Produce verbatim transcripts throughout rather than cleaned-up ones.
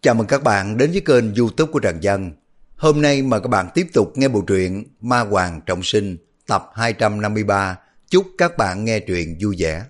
Chào mừng các bạn đến với kênh YouTube của Trần Dân. Hôm nay mời các bạn tiếp tục nghe bộ truyện Ma Hoàng Trọng Sinh tập hai trăm năm mươi ba. Chúc các bạn nghe truyện vui vẻ.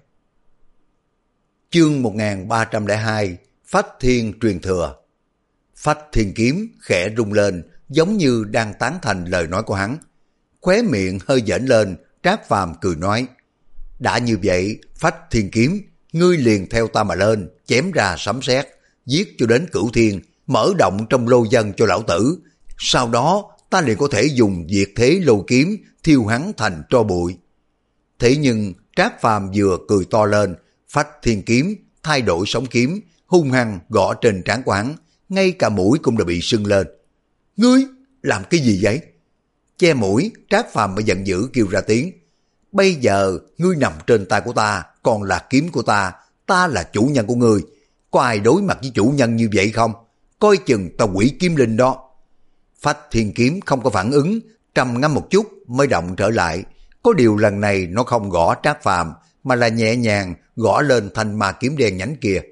Chương một nghìn ba trăm lẻ hai, Phách Thiên truyền thừa. Phách Thiên kiếm khẽ rung lên, giống như đang tán thành lời nói của hắn. Khóe miệng hơi dễn lên, Trác Phàm cười nói: đã như vậy, Phách Thiên kiếm, ngươi liền theo ta mà lên, chém ra sấm sét, giết cho đến cửu thiên, mở động trong lô dân cho lão tử. Sau đó ta liền có thể dùng diệt thế lô kiếm thiêu hắn thành tro bụi. Thế nhưng Trác Phàm vừa cười to lên, Phách Thiên kiếm thay đổi sóng kiếm, hung hăng gõ trên trán của hắn, ngay cả mũi cũng đã bị sưng lên. Ngươi làm cái gì vậy? Che mũi, Trác Phàm mới giận dữ kêu ra tiếng: bây giờ ngươi nằm trên tay của ta, còn là kiếm của ta, ta là chủ nhân của ngươi. Có ai đối mặt với chủ nhân như vậy không? Coi chừng tao quỷ kiếm linh đó. Phách Thiên kiếm không có phản ứng, trầm ngâm một chút mới động trở lại. Có điều lần này nó không gõ Trác Phàm, mà là nhẹ nhàng gõ lên thanh ma kiếm đen nhánh kia.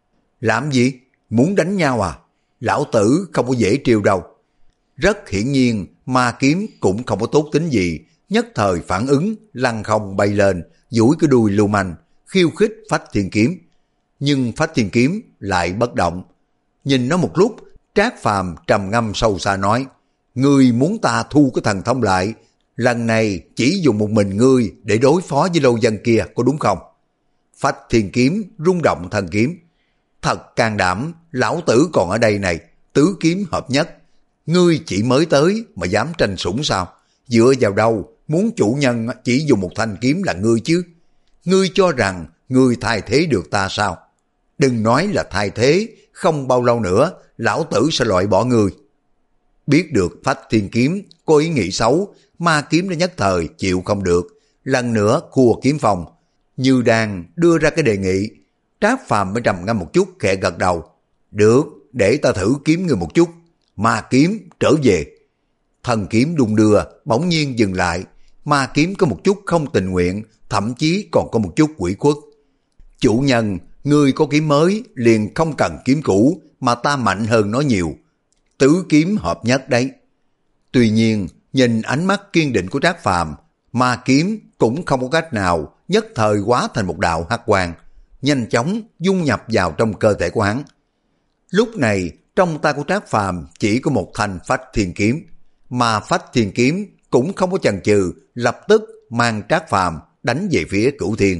Làm gì? Muốn đánh nhau à? Lão tử không có dễ triều đâu. Rất hiển nhiên ma kiếm cũng không có tốt tính gì, nhất thời phản ứng, lăn không bay lên, duỗi cái đuôi lưu manh, khiêu khích Phách Thiên kiếm. Nhưng Phách Thiên kiếm lại bất động. Nhìn nó một lúc, Trác Phàm trầm ngâm sâu xa nói: ngươi muốn ta thu cái thần thông lại, lần này chỉ dùng một mình ngươi để đối phó với lô dân kia, có đúng không? Phách Thiên kiếm rung động thần kiếm: thật can đảm, lão tử còn ở đây này, tứ kiếm hợp nhất. Ngươi chỉ mới tới mà dám tranh sủng sao? Dựa vào đâu muốn chủ nhân chỉ dùng một thanh kiếm là ngươi chứ? Ngươi cho rằng ngươi thay thế được ta sao? Đừng nói là thay thế, không bao lâu nữa lão tử sẽ loại bỏ ngươi. Biết được Phách Thiên kiếm có ý nghĩ xấu, ma kiếm đã nhất thời chịu không được, lần nữa khua kiếm phong, như đang đưa ra cái đề nghị. Trác Phàm mới trầm ngâm một chút khẽ gật đầu: được, để ta thử kiếm ngươi một chút. Ma kiếm trở về. Thần kiếm đung đưa bỗng nhiên dừng lại, ma kiếm có một chút không tình nguyện, thậm chí còn có một chút ủy khuất. Chủ nhân, ngươi có kiếm mới liền không cần kiếm cũ, mà ta mạnh hơn nó nhiều. Tứ kiếm hợp nhất đấy. Tuy nhiên, nhìn ánh mắt kiên định của Trác Phàm, ma kiếm cũng không có cách nào nhất thời hóa thành một đạo hắc quang, nhanh chóng dung nhập vào trong cơ thể của hắn. Lúc này, trong tay của Trác Phàm chỉ có một thanh Phách Thiên kiếm, mà Phách Thiên kiếm cũng không có chần chừ, lập tức mang Trác Phàm đánh về phía cửu thiên.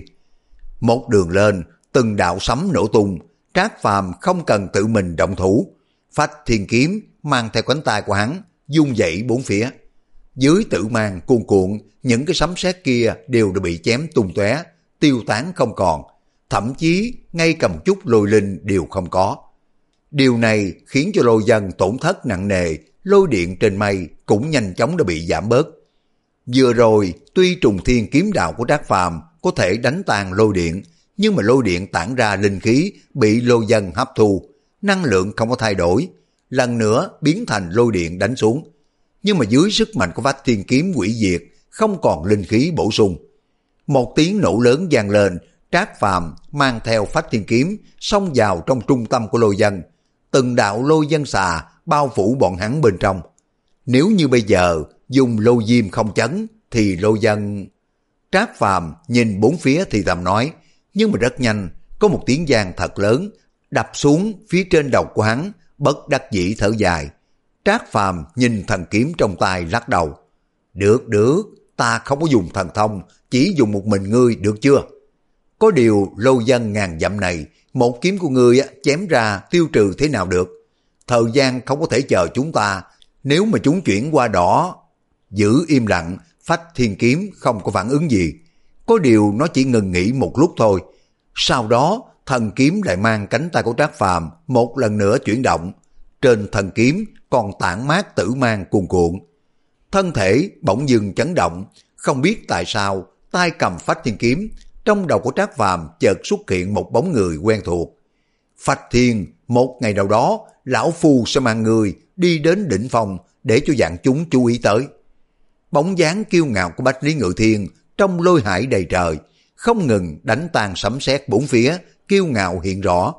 Một đường lên, từng đạo sấm nổ tung, Trác Phàm không cần tự mình động thủ. Phách Thiên kiếm mang theo cánh tay của hắn, dung dậy bốn phía. Dưới tự mang cuồn cuộn, những cái sấm sét kia đều đã bị chém tung tóe, tiêu tán không còn, thậm chí ngay cả một chút lôi linh đều không có. Điều này khiến cho lôi dân tổn thất nặng nề, lôi điện trên mây cũng nhanh chóng đã bị giảm bớt. Vừa rồi, tuy trùng thiên kiếm đạo của Trác Phàm có thể đánh tan lôi điện, nhưng mà lôi điện tản ra linh khí bị lôi dân hấp thu, năng lượng không có thay đổi, lần nữa biến thành lôi điện đánh xuống. Nhưng mà dưới sức mạnh của Phách Thiên kiếm hủy diệt, không còn linh khí bổ sung. Một tiếng nổ lớn vang lên, Trác Phàm mang theo Phách Thiên kiếm xông vào trong trung tâm của lôi dân. Từng đạo lôi dân xà bao phủ bọn hắn bên trong. Nếu như bây giờ dùng lôi diêm không chấn thì lôi dân... Trác Phàm nhìn bốn phía thì thầm nói, nhưng mà rất nhanh có một tiếng vang thật lớn đập xuống phía trên đầu của hắn, bất đắc dĩ thở dài. Trác Phàm nhìn thần kiếm trong tay lắc đầu: được được, ta không có dùng thần thông, chỉ dùng một mình ngươi được chưa? Có điều lôi dân ngàn dặm này, một kiếm của ngươi chém ra tiêu trừ thế nào được? Thời gian không có thể chờ chúng ta, nếu mà chúng chuyển qua đỏ. Giữ im lặng, Phách Thiên kiếm không có phản ứng gì. Có điều nó chỉ ngừng nghỉ một lúc thôi. Sau đó thần kiếm lại mang cánh tay của Trác Phàm một lần nữa chuyển động. Trên thần kiếm còn tản mát tử mang cuồn cuộn. Thân thể bỗng dưng chấn động, không biết tại sao tay cầm Phách Thiên kiếm, trong đầu của Trác Phàm chợt xuất hiện một bóng người quen thuộc. Phách Thiên, một ngày nào đó lão phu sẽ mang người đi đến đỉnh phong để cho vạn chúng chú ý tới. Bóng dáng kiêu ngạo của Bách Lý Ngự Thiên trong lôi hải đầy trời, không ngừng đánh tan sấm sét bốn phía, kiêu ngạo hiện rõ.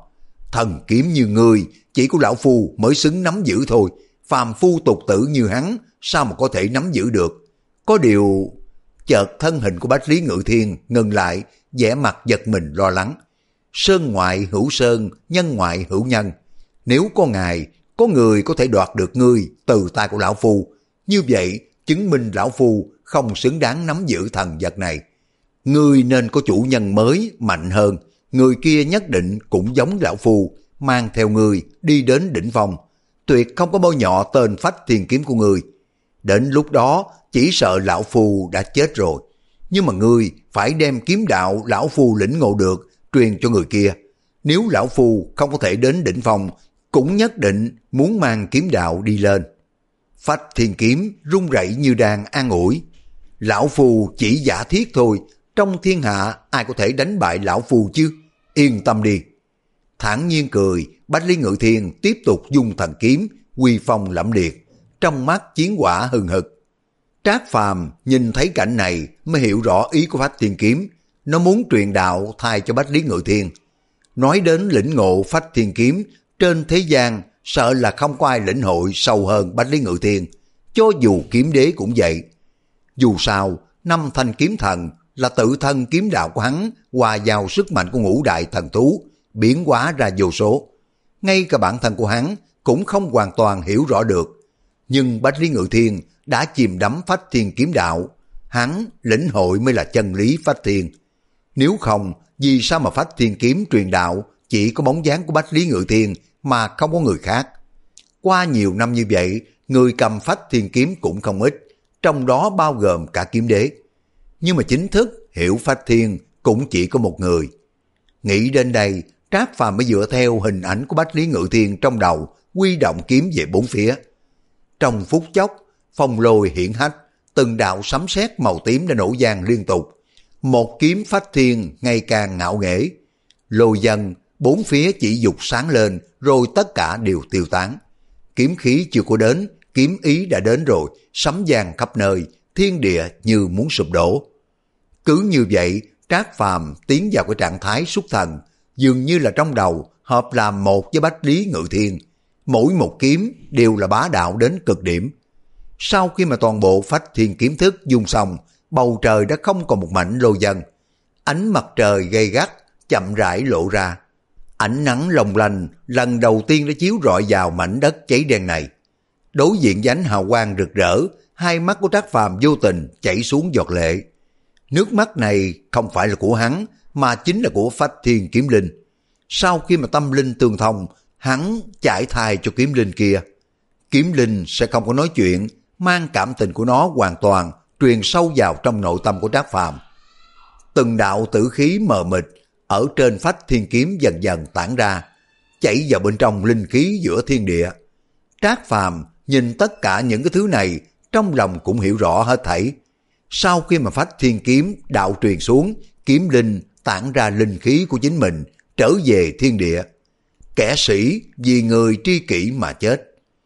Thần kiếm như ngươi, chỉ có lão phu mới xứng nắm giữ thôi. Phàm phu tục tử như hắn, sao mà có thể nắm giữ được? Có điều... Chợt thân hình của Bách Lý Ngự Thiên ngừng lại, vẻ mặt giật mình lo lắng. Sơn ngoại hữu sơn, nhân ngoại hữu nhân. Nếu có ngài, có người có thể đoạt được ngươi từ tay của lão phu, như vậy chứng minh lão phu không xứng đáng nắm giữ thần vật này. Ngươi nên có chủ nhân mới, mạnh hơn. Người kia nhất định cũng giống lão phu, mang theo ngươi đi đến đỉnh phong. Tuyệt không có bôi nhọ tên Phách Thiên Kiếm của ngươi. Đến lúc đó chỉ sợ lão phu đã chết rồi. Nhưng mà ngươi phải đem kiếm đạo lão phu lĩnh ngộ được truyền cho người kia. Nếu lão phu không có thể đến đỉnh phong, cũng nhất định muốn mang kiếm đạo đi lên. Phách Thiên Kiếm run rẩy như đang an ủi. Lão phu chỉ giả thiết thôi, trong thiên hạ ai có thể đánh bại lão phu chứ? Yên tâm đi. Thản nhiên cười, Bách Lý Ngự Thiên tiếp tục dung thần kiếm, uy phong lẫm liệt, trong mắt chiến quả hừng hực. Trác Phàm nhìn thấy cảnh này mới hiểu rõ ý của Phách Thiên Kiếm, nó muốn truyền đạo thay cho Bách Lý Ngự Thiên. Nói đến lĩnh ngộ Phách Thiên Kiếm, trên thế gian sợ là không có ai lĩnh hội sâu hơn Bách Lý Ngự Thiên, cho dù kiếm đế cũng vậy. Dù sao, năm thanh kiếm thần là tự thân kiếm đạo của hắn hòa vào sức mạnh của ngũ đại thần thú, biến hóa ra vô số. Ngay cả bản thân của hắn cũng không hoàn toàn hiểu rõ được. Nhưng Bách Lý Ngự Thiên đã chìm đắm Phách Thiên Kiếm đạo, hắn lĩnh hội mới là chân lý Phách Thiên. Nếu không, vì sao mà Phách Thiên Kiếm truyền đạo chỉ có bóng dáng của Bách Lý Ngự Thiên mà không có người khác? Qua nhiều năm như vậy, người cầm Phách Thiên Kiếm cũng không ít, trong đó bao gồm cả kiếm đế. Nhưng mà chính thức hiểu Phách Thiên cũng chỉ có một người. Nghĩ đến đây, Trác Phàm mới dựa theo hình ảnh của Bách Lý Ngự Thiên trong đầu, huy động kiếm về bốn phía. Trong phút chốc, phong lôi hiển hách, từng đạo sấm sét màu tím đã nổ vang liên tục. Một kiếm Phách Thiên ngày càng ngạo nghễ. Lôi dân, bốn phía chỉ dục sáng lên, rồi tất cả đều tiêu tán. Kiếm khí chưa có đến, kiếm ý đã đến rồi, sấm vang khắp nơi, thiên địa như muốn sụp đổ. Cứ như vậy, Trác Phàm tiến vào cái trạng thái xuất thần, dường như là trong đầu hợp làm một với Bách Lý Ngự Thiên. Mỗi một kiếm đều là bá đạo đến cực điểm. Sau khi mà toàn bộ Phách Thiên Kiếm thức dùng xong, bầu trời đã không còn một mảnh lôi vân. Ánh mặt trời gay gắt chậm rãi lộ ra. Ánh nắng long lanh lần đầu tiên đã chiếu rọi vào mảnh đất cháy đen này. Đối diện với ánh hào quang rực rỡ, hai mắt của Trác Phàm vô tình chảy xuống giọt lệ. Nước mắt này không phải là của hắn, mà chính là của Phách Thiên Kiếm Linh. Sau khi mà tâm linh tương thông, hắn chải thai cho kiếm linh kia. Kiếm linh sẽ không có nói chuyện, mang cảm tình của nó hoàn toàn truyền sâu vào trong nội tâm của Trác Phàm. Từng đạo tử khí mờ mịt ở trên Phách Thiên Kiếm dần dần tản ra, chảy vào bên trong linh khí giữa thiên địa. Trác Phàm nhìn tất cả những cái thứ này, trong lòng cũng hiểu rõ hết thảy. Sau khi mà Phách Thiên Kiếm đạo truyền xuống, kiếm linh tản ra linh khí của chính mình, trở về thiên địa. Kẻ sĩ vì người tri kỷ mà chết.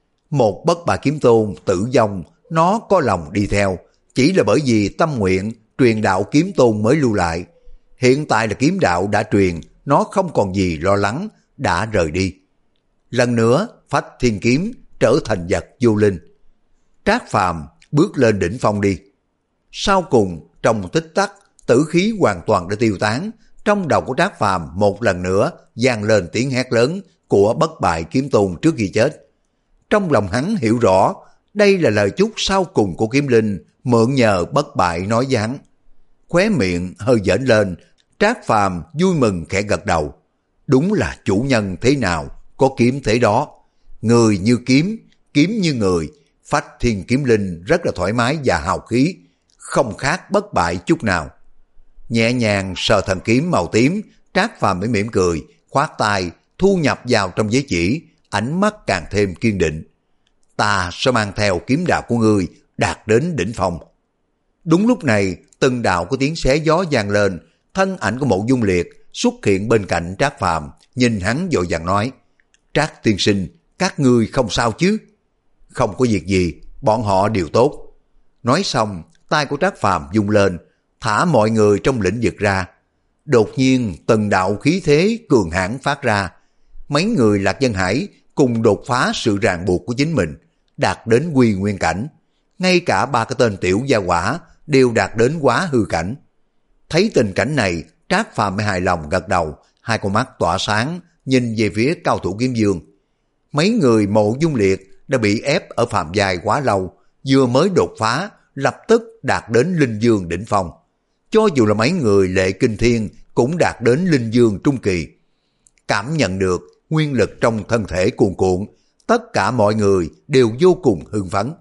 Một bất bại kiếm tôn tử vong, nó có lòng đi theo, chỉ là bởi vì tâm nguyện truyền đạo kiếm tôn mới lưu lại. Hiện tại là kiếm đạo đã truyền, nó không còn gì lo lắng, đã rời đi. Lần nữa, Phách Thiên Kiếm trở thành vật vô linh. Trác Phàm bước lên đỉnh phong đi. Sau cùng, trong tích tắc, tử khí hoàn toàn đã tiêu tán. Trong đầu của Trác Phàm một lần nữa vang lên tiếng hét lớn của bất bại kiếm tôn trước khi chết. Trong lòng hắn hiểu rõ, đây là lời chúc sau cùng của kiếm linh, mượn nhờ bất bại nói với hắn. Khóe miệng hơi dễn lên, Trác Phàm vui mừng khẽ gật đầu. Đúng là chủ nhân thế nào, có kiếm thế đó. Người như kiếm, kiếm như người. Phách Thiên Kiếm Linh rất là thoải mái và hào khí, không khác bất bại chút nào. Nhẹ nhàng sờ thần kiếm màu tím, Trác Phàm mới mỉm cười, khoát tay, thu nhập vào trong giới chỉ, ánh mắt càng thêm kiên định. Ta sẽ mang theo kiếm đạo của ngươi đạt đến đỉnh phong. Đúng lúc này, từng đạo có tiếng xé gió vang lên, thân ảnh của Mộ Dung Liệt xuất hiện bên cạnh Trác Phàm, nhìn hắn vội vàng nói: Trác tiên sinh, các ngươi không sao chứ? Không có việc gì, bọn họ đều tốt. Nói xong, tay của Trác Phàm vung lên, thả mọi người trong lĩnh vực ra. Đột nhiên, từng đạo khí thế cường hãn phát ra. mấy người Lạc Dân Hải cùng đột phá sự ràng buộc của chính mình, đạt đến quy nguyên cảnh. Ngay cả ba cái tên tiểu gia hỏa đều đạt đến quá hư cảnh. Thấy tình cảnh này, Trác Phàm mới hài lòng gật đầu, hai con mắt tỏa sáng, nhìn về phía cao thủ kiếm dương. Mấy người Mộ Dung Liệt đã bị ép ở phàm giai quá lâu, vừa mới đột phá, lập tức đạt đến linh dương đỉnh phong. Cho dù là mấy người Lệ Kinh Thiên cũng đạt đến linh dương trung kỳ. Cảm nhận được nguyên lực trong thân thể cuồn cuộn, tất cả mọi người đều vô cùng hưng phấn.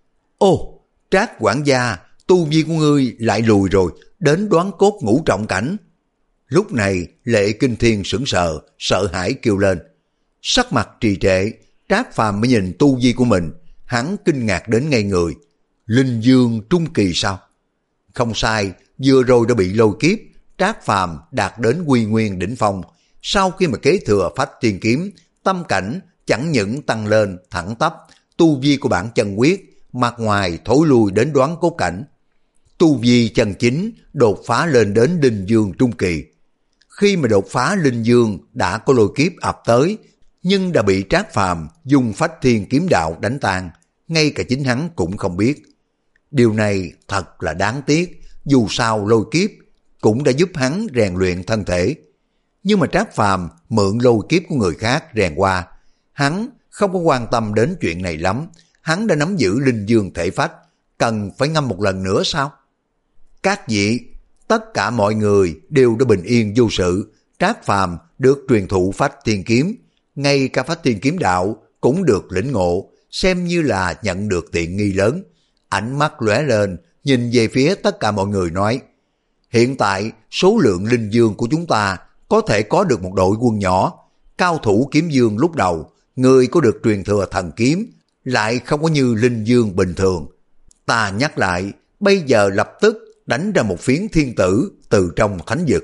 Ô, Trác quản gia, tu vi của ngươi lại lùi rồi, đến đoán cốt ngũ trọng cảnh. Lúc này Lệ Kinh Thiên sững sờ, sợ hãi kêu lên. Sắc mặt trì trệ, Trác Phàm mới nhìn tu vi của mình, hắn kinh ngạc đến ngây người. Linh dương trung kỳ sao? Không sai, vừa rồi đã bị lôi kiếp, Trác Phàm đạt đến quy nguyên đỉnh phong. Sau khi mà kế thừa Phách Thiên Kiếm, tâm cảnh chẳng những tăng lên thẳng tắp, tu vi của bản chân quyết, mặt ngoài thối lui đến đoán cốt cảnh. Tu vi chân chính đột phá lên đến linh dương trung kỳ. Khi mà đột phá linh dương đã có lôi kiếp ập tới, nhưng đã bị Trác Phàm dùng Phách Thiên Kiếm đạo đánh tan, ngay cả chính hắn cũng không biết. Điều này thật là đáng tiếc, dù sao lôi kiếp cũng đã giúp hắn rèn luyện thân thể. Nhưng mà Trác Phàm mượn lôi kiếp của người khác rèn qua, hắn không có quan tâm đến chuyện này lắm, hắn đã nắm giữ linh dương thể phách, cần phải ngâm một lần nữa sao? Các vị, tất cả mọi người đều đã bình yên vô sự, Trác Phàm được truyền thụ Phách Thiên Kiếm, ngay cả Phách Thiên Kiếm đạo cũng được lĩnh ngộ, xem như là nhận được tiện nghi lớn. Ánh mắt lóe lên, nhìn về phía tất cả mọi người nói, hiện tại số lượng linh dương của chúng ta có thể có được một đội quân nhỏ, cao thủ kiếm dương lúc đầu, người có được truyền thừa thần kiếm, lại không có như linh dương bình thường. Ta nhắc lại, bây giờ lập tức đánh ra một phiến thiên tử từ trong thánh vực.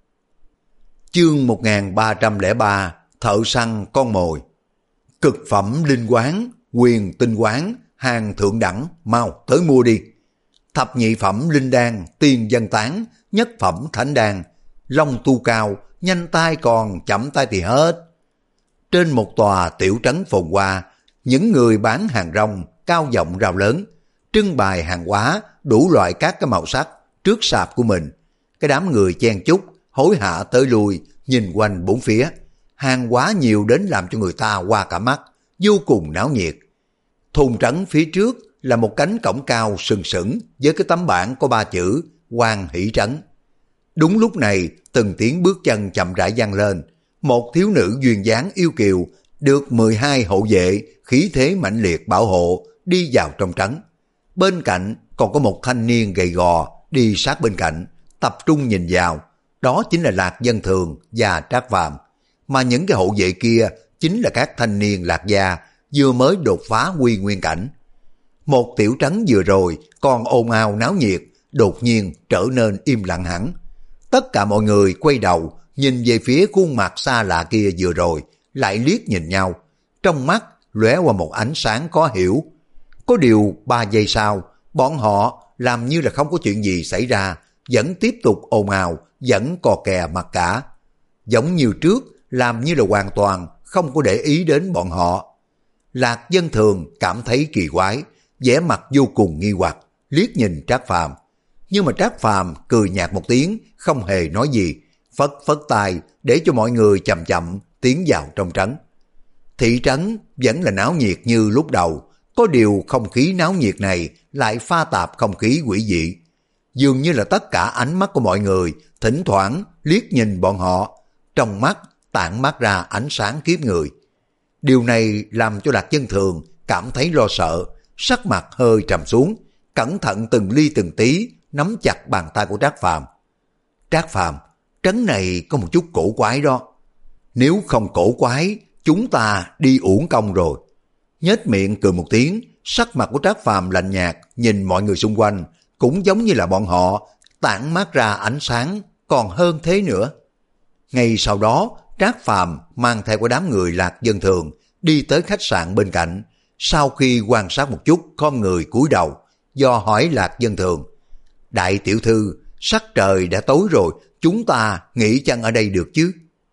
Chương một nghìn ba trăm lẻ ba, thợ săn con mồi. Cực phẩm linh quán, quyền tinh quán, hàng thượng đẳng, mau tới mua đi. Thập nhị phẩm linh đan, tiên dân tán, nhất phẩm thánh đan, long tu cao, nhanh tay còn chậm tay thì hết. Trên một tòa tiểu trấn phồn hoa, những người bán hàng rong cao giọng rao lớn, trưng bày hàng hóa đủ loại các cái màu sắc trước sạp của mình. Cái đám người chen chúc hối hả tới lui, nhìn quanh bốn phía, hàng hóa nhiều đến làm cho người ta hoa cả mắt, vô cùng náo nhiệt. Thôn trấn phía trước là một cánh cổng cao sừng sững với cái tấm bảng có ba chữ Hoan Hỷ Trấn. Đúng lúc này, từng tiếng bước chân chậm rãi vang lên, một thiếu nữ duyên dáng yêu kiều được mười hai hộ vệ khí thế mãnh liệt bảo hộ đi vào trong trấn. Bên cạnh còn có một thanh niên gầy gò đi sát bên cạnh, tập trung nhìn vào. Đó chính là Lạc Dân Thường và Trác Phàm, mà những cái hộ vệ kia chính là các thanh niên Lạc gia vừa mới đột phá quy nguyên cảnh. Một tiểu trấn vừa rồi còn ồn ào náo nhiệt, đột nhiên trở nên im lặng hẳn. Tất cả mọi người quay đầu nhìn về phía khuôn mặt xa lạ kia vừa rồi, lại liếc nhìn nhau, trong mắt lóe qua một ánh sáng khó hiểu. Có điều ba giây sau, bọn họ làm như là không có chuyện gì xảy ra, vẫn tiếp tục ồn ào, vẫn cò kè mặt cả. Giống như trước, làm như là hoàn toàn không có để ý đến bọn họ. Lạc Dân Thường cảm thấy kỳ quái, vẻ mặt vô cùng nghi hoặc, liếc nhìn Trác Phàm. Nhưng mà Trác Phàm cười nhạt một tiếng, không hề nói gì, phất phất tay để cho mọi người chậm chậm tiến vào trong trấn. Thị trấn vẫn là náo nhiệt như lúc đầu, có điều không khí náo nhiệt này lại pha tạp không khí quỷ dị. Dường như là tất cả ánh mắt của mọi người thỉnh thoảng liếc nhìn bọn họ, trong mắt tản mát ra ánh sáng kiếp người. Điều này làm cho Lạc Dân Thường cảm thấy lo sợ, sắc mặt hơi trầm xuống, cẩn thận từng ly từng tí nắm chặt bàn tay của Trác Phàm. Trác Phàm, trấn này có một chút cổ quái đó. Nếu không cổ quái, chúng ta đi uổng công rồi. Nhếch miệng cười một tiếng, sắc mặt của Trác Phàm lạnh nhạt nhìn mọi người xung quanh, cũng giống như là bọn họ tản mát ra ánh sáng còn hơn thế nữa. Ngay sau đó, Trác Phàm mang theo của đám người Lạc Dân Thường đi tới khách sạn bên cạnh. Sau khi quan sát một chút, khom người cúi đầu, do hỏi Lạc Dân Thường: Đại tiểu thư, sắc trời đã tối rồi, chúng ta nghỉ chân ở đây được chứ?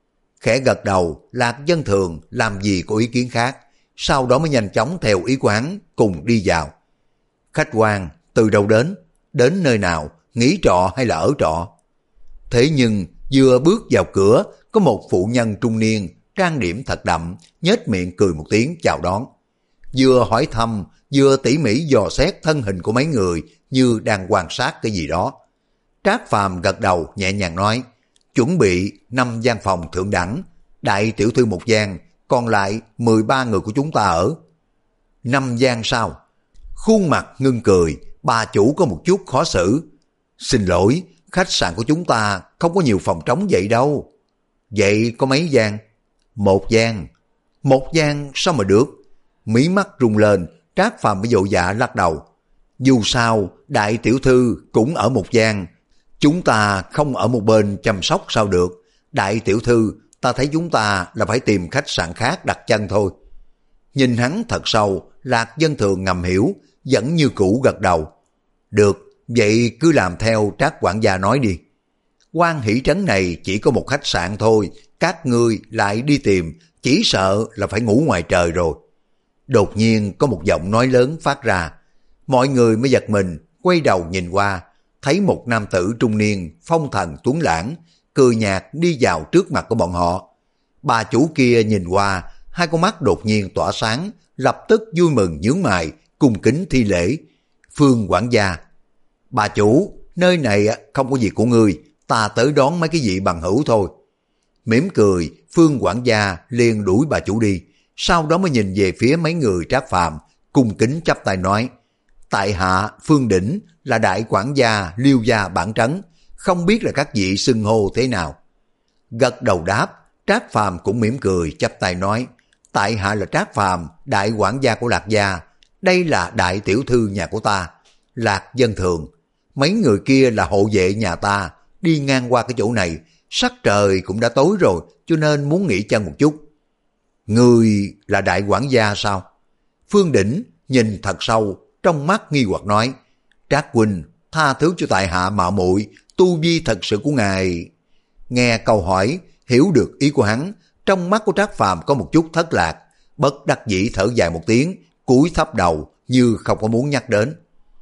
Khẽ gật đầu, Lạc Dân Thường làm gì có ý kiến khác, sau đó mới nhanh chóng theo ý của hắn cùng đi vào. Khách quan, từ đâu đến? Đến nơi nào? Nghỉ trọ hay là ở trọ? Thế nhưng vừa bước vào cửa, có một phụ nhân trung niên, trang điểm thật đậm, nhếch miệng cười một tiếng chào đón. Vừa hỏi thăm, vừa tỉ mỉ dò xét thân hình của mấy người như đang quan sát cái gì đó. Trác Phàm gật đầu nhẹ nhàng nói, chuẩn bị năm gian phòng thượng đẳng, đại tiểu thư một gian, còn lại mười ba người của chúng ta ở. Năm gian sao? Khuôn mặt ngưng cười, bà chủ có một chút khó xử. Xin lỗi, khách sạn của chúng ta không có nhiều phòng trống vậy đâu. Vậy có mấy gian? Một gian. Một gian sao mà được? Mí mắt rung lên, Trác Phàm mới vội vã lắc đầu. Dù sao, đại tiểu thư cũng ở một gian. Chúng ta không ở một bên chăm sóc sao được. Đại tiểu thư, ta thấy chúng ta là phải tìm khách sạn khác đặt chân thôi. Nhìn hắn thật sâu, Lạc Dân Thường ngầm hiểu, vẫn như cũ gật đầu. Được, vậy cứ làm theo Trác quản gia nói đi. Quan Hỷ Trấn này chỉ có một khách sạn thôi, các ngươi lại đi tìm, chỉ sợ là phải ngủ ngoài trời rồi. Đột nhiên có một giọng nói lớn phát ra. Mọi người mới giật mình, quay đầu nhìn qua, thấy một nam tử trung niên, phong thần tuấn lãng, cười nhạt đi vào trước mặt của bọn họ. Bà chủ kia nhìn qua, hai con mắt đột nhiên tỏa sáng, lập tức vui mừng nhướng mày, cung kính thi lễ. Phương quản gia. Bà chủ, nơi này không có gì của ngươi, ta tới đón mấy cái vị bằng hữu thôi. Mỉm cười, Phương quản gia liền đuổi bà chủ đi, sau đó mới nhìn về phía mấy người Trác Phàm, cung kính chắp tay nói, tại hạ Phương Đỉnh là đại quản gia Liêu gia bản trấn, không biết là các vị xưng hô thế nào. Gật đầu đáp, Trác Phàm cũng mỉm cười chắp tay nói, tại hạ là Trác Phàm, đại quản gia của Lạc gia, đây là đại tiểu thư nhà của ta, Lạc Dân Thường. Mấy người kia là hộ vệ nhà ta, đi ngang qua cái chỗ này, sắc trời cũng đã tối rồi, cho nên muốn nghỉ chân một chút. Người là đại quản gia sao? Phương Đỉnh nhìn thật sâu, trong mắt nghi hoặc nói, Trác huynh, tha thứ cho tại hạ mạo muội, tu vi thật sự của ngài. Nghe câu hỏi, hiểu được ý của hắn, trong mắt của Trác Phàm có một chút thất lạc, bất đắc dĩ thở dài một tiếng, cúi thấp đầu như không có muốn nhắc đến.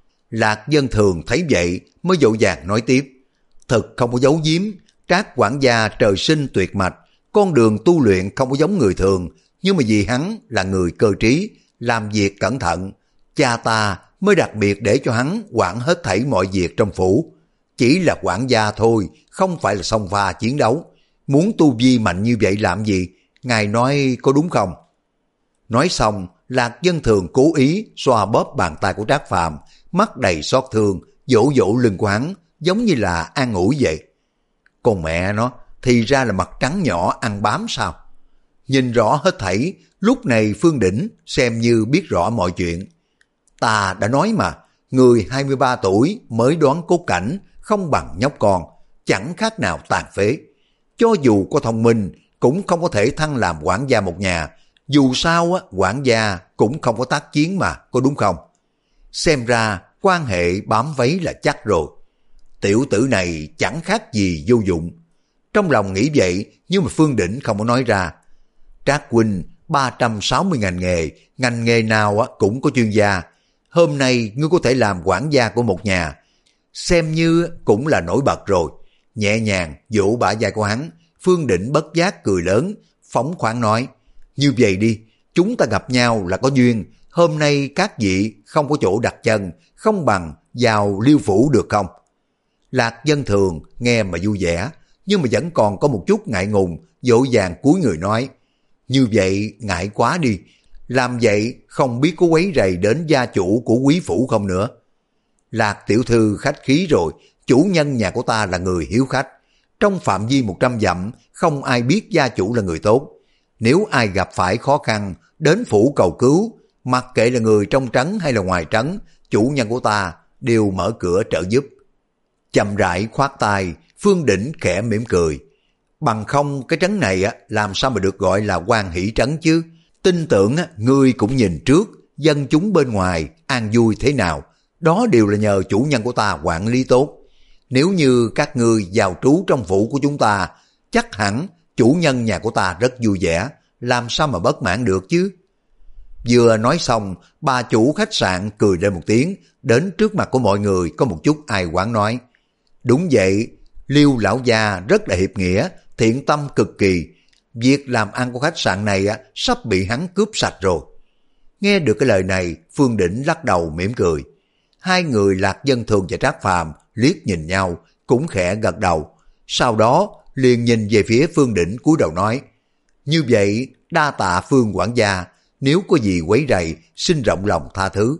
Lạc Dân Thường thấy vậy mới vội vàng nói tiếp, thật không có giấu giếm, Trác quản gia trời sinh tuyệt mạch, con đường tu luyện không có giống người thường, nhưng mà vì hắn là người cơ trí, làm việc cẩn thận, cha ta mới đặc biệt để cho hắn quản hết thảy mọi việc trong phủ. Chỉ là quản gia thôi, không phải là xông pha chiến đấu. Muốn tu vi mạnh như vậy làm gì? Ngài nói có đúng không? Nói xong, Lạc Dân Thường cố ý xoa bóp bàn tay của Trác Phàm, mắt đầy xót thương, vỗ vỗ lưng của hắn, giống như là an ủi vậy. Con mẹ nó, thì ra là mặt trắng nhỏ ăn bám sao? Nhìn rõ hết thảy, lúc này Phương Đỉnh xem như biết rõ mọi chuyện. Ta đã nói mà, người hai mươi ba tuổi mới đoán cốt cảnh, không bằng nhóc con, chẳng khác nào tàn phế. Cho dù có thông minh, cũng không có thể thăng làm quản gia một nhà. Dù sao, á, quản gia cũng không có tác chiến mà, có đúng không? Xem ra, quan hệ bám váy là chắc rồi. Tiểu tử này chẳng khác gì vô dụng. Trong lòng nghĩ vậy, nhưng mà Phương Đỉnh không có nói ra. Trác huynh, ba trăm sáu mươi ngành nghề, ngành nghề nào cũng có chuyên gia. Hôm nay ngươi có thể làm quản gia của một nhà, xem như cũng là nổi bật rồi. Nhẹ nhàng vỗ bả vai của hắn, Phương Đỉnh bất giác cười lớn, phóng khoáng nói, như vậy đi, chúng ta gặp nhau là có duyên, hôm nay các vị không có chỗ đặt chân, không bằng vào Liêu phủ được không? Lạc Dân Thường nghe mà vui vẻ, nhưng mà vẫn còn có một chút ngại ngùng, vội vàng cúi người nói, như vậy ngại quá đi, làm vậy không biết có quấy rầy đến gia chủ của quý phủ không nữa. Lạc tiểu thư khách khí rồi, chủ nhân nhà của ta là người hiếu khách, trong phạm vi một trăm dặm không ai biết gia chủ là người tốt. Nếu ai gặp phải khó khăn đến phủ cầu cứu, mặc kệ là người trong trấn hay là ngoài trấn, chủ nhân của ta đều mở cửa trợ giúp. Chậm rãi khoát tay, Phương Đỉnh khẽ mỉm cười. Bằng không cái trấn này á làm sao mà được gọi là Quan Hỷ Trấn chứ? Tin tưởng á, ngươi cũng nhìn trước, dân chúng bên ngoài an vui thế nào, đó đều là nhờ chủ nhân của ta quản lý tốt. Nếu như các ngươi vào trú trong phủ của chúng ta, chắc hẳn chủ nhân nhà của ta rất vui vẻ, làm sao mà bất mãn được chứ? Vừa nói xong, bà chủ khách sạn cười lên một tiếng, đến trước mặt của mọi người có một chút ai oán nói. Đúng vậy, Liêu lão gia rất là hiệp nghĩa, thiện tâm cực kỳ. Việc làm ăn của khách sạn này á, sắp bị hắn cướp sạch rồi. Nghe được cái lời này, Phương Đỉnh lắc đầu mỉm cười. Hai người Lạc Dân Thường và Trác Phàm liếc nhìn nhau, cũng khẽ gật đầu. Sau đó liền nhìn về phía Phương Đỉnh cúi đầu nói. Như vậy, đa tạ Phương quản gia, nếu có gì quấy rầy, xin rộng lòng tha thứ.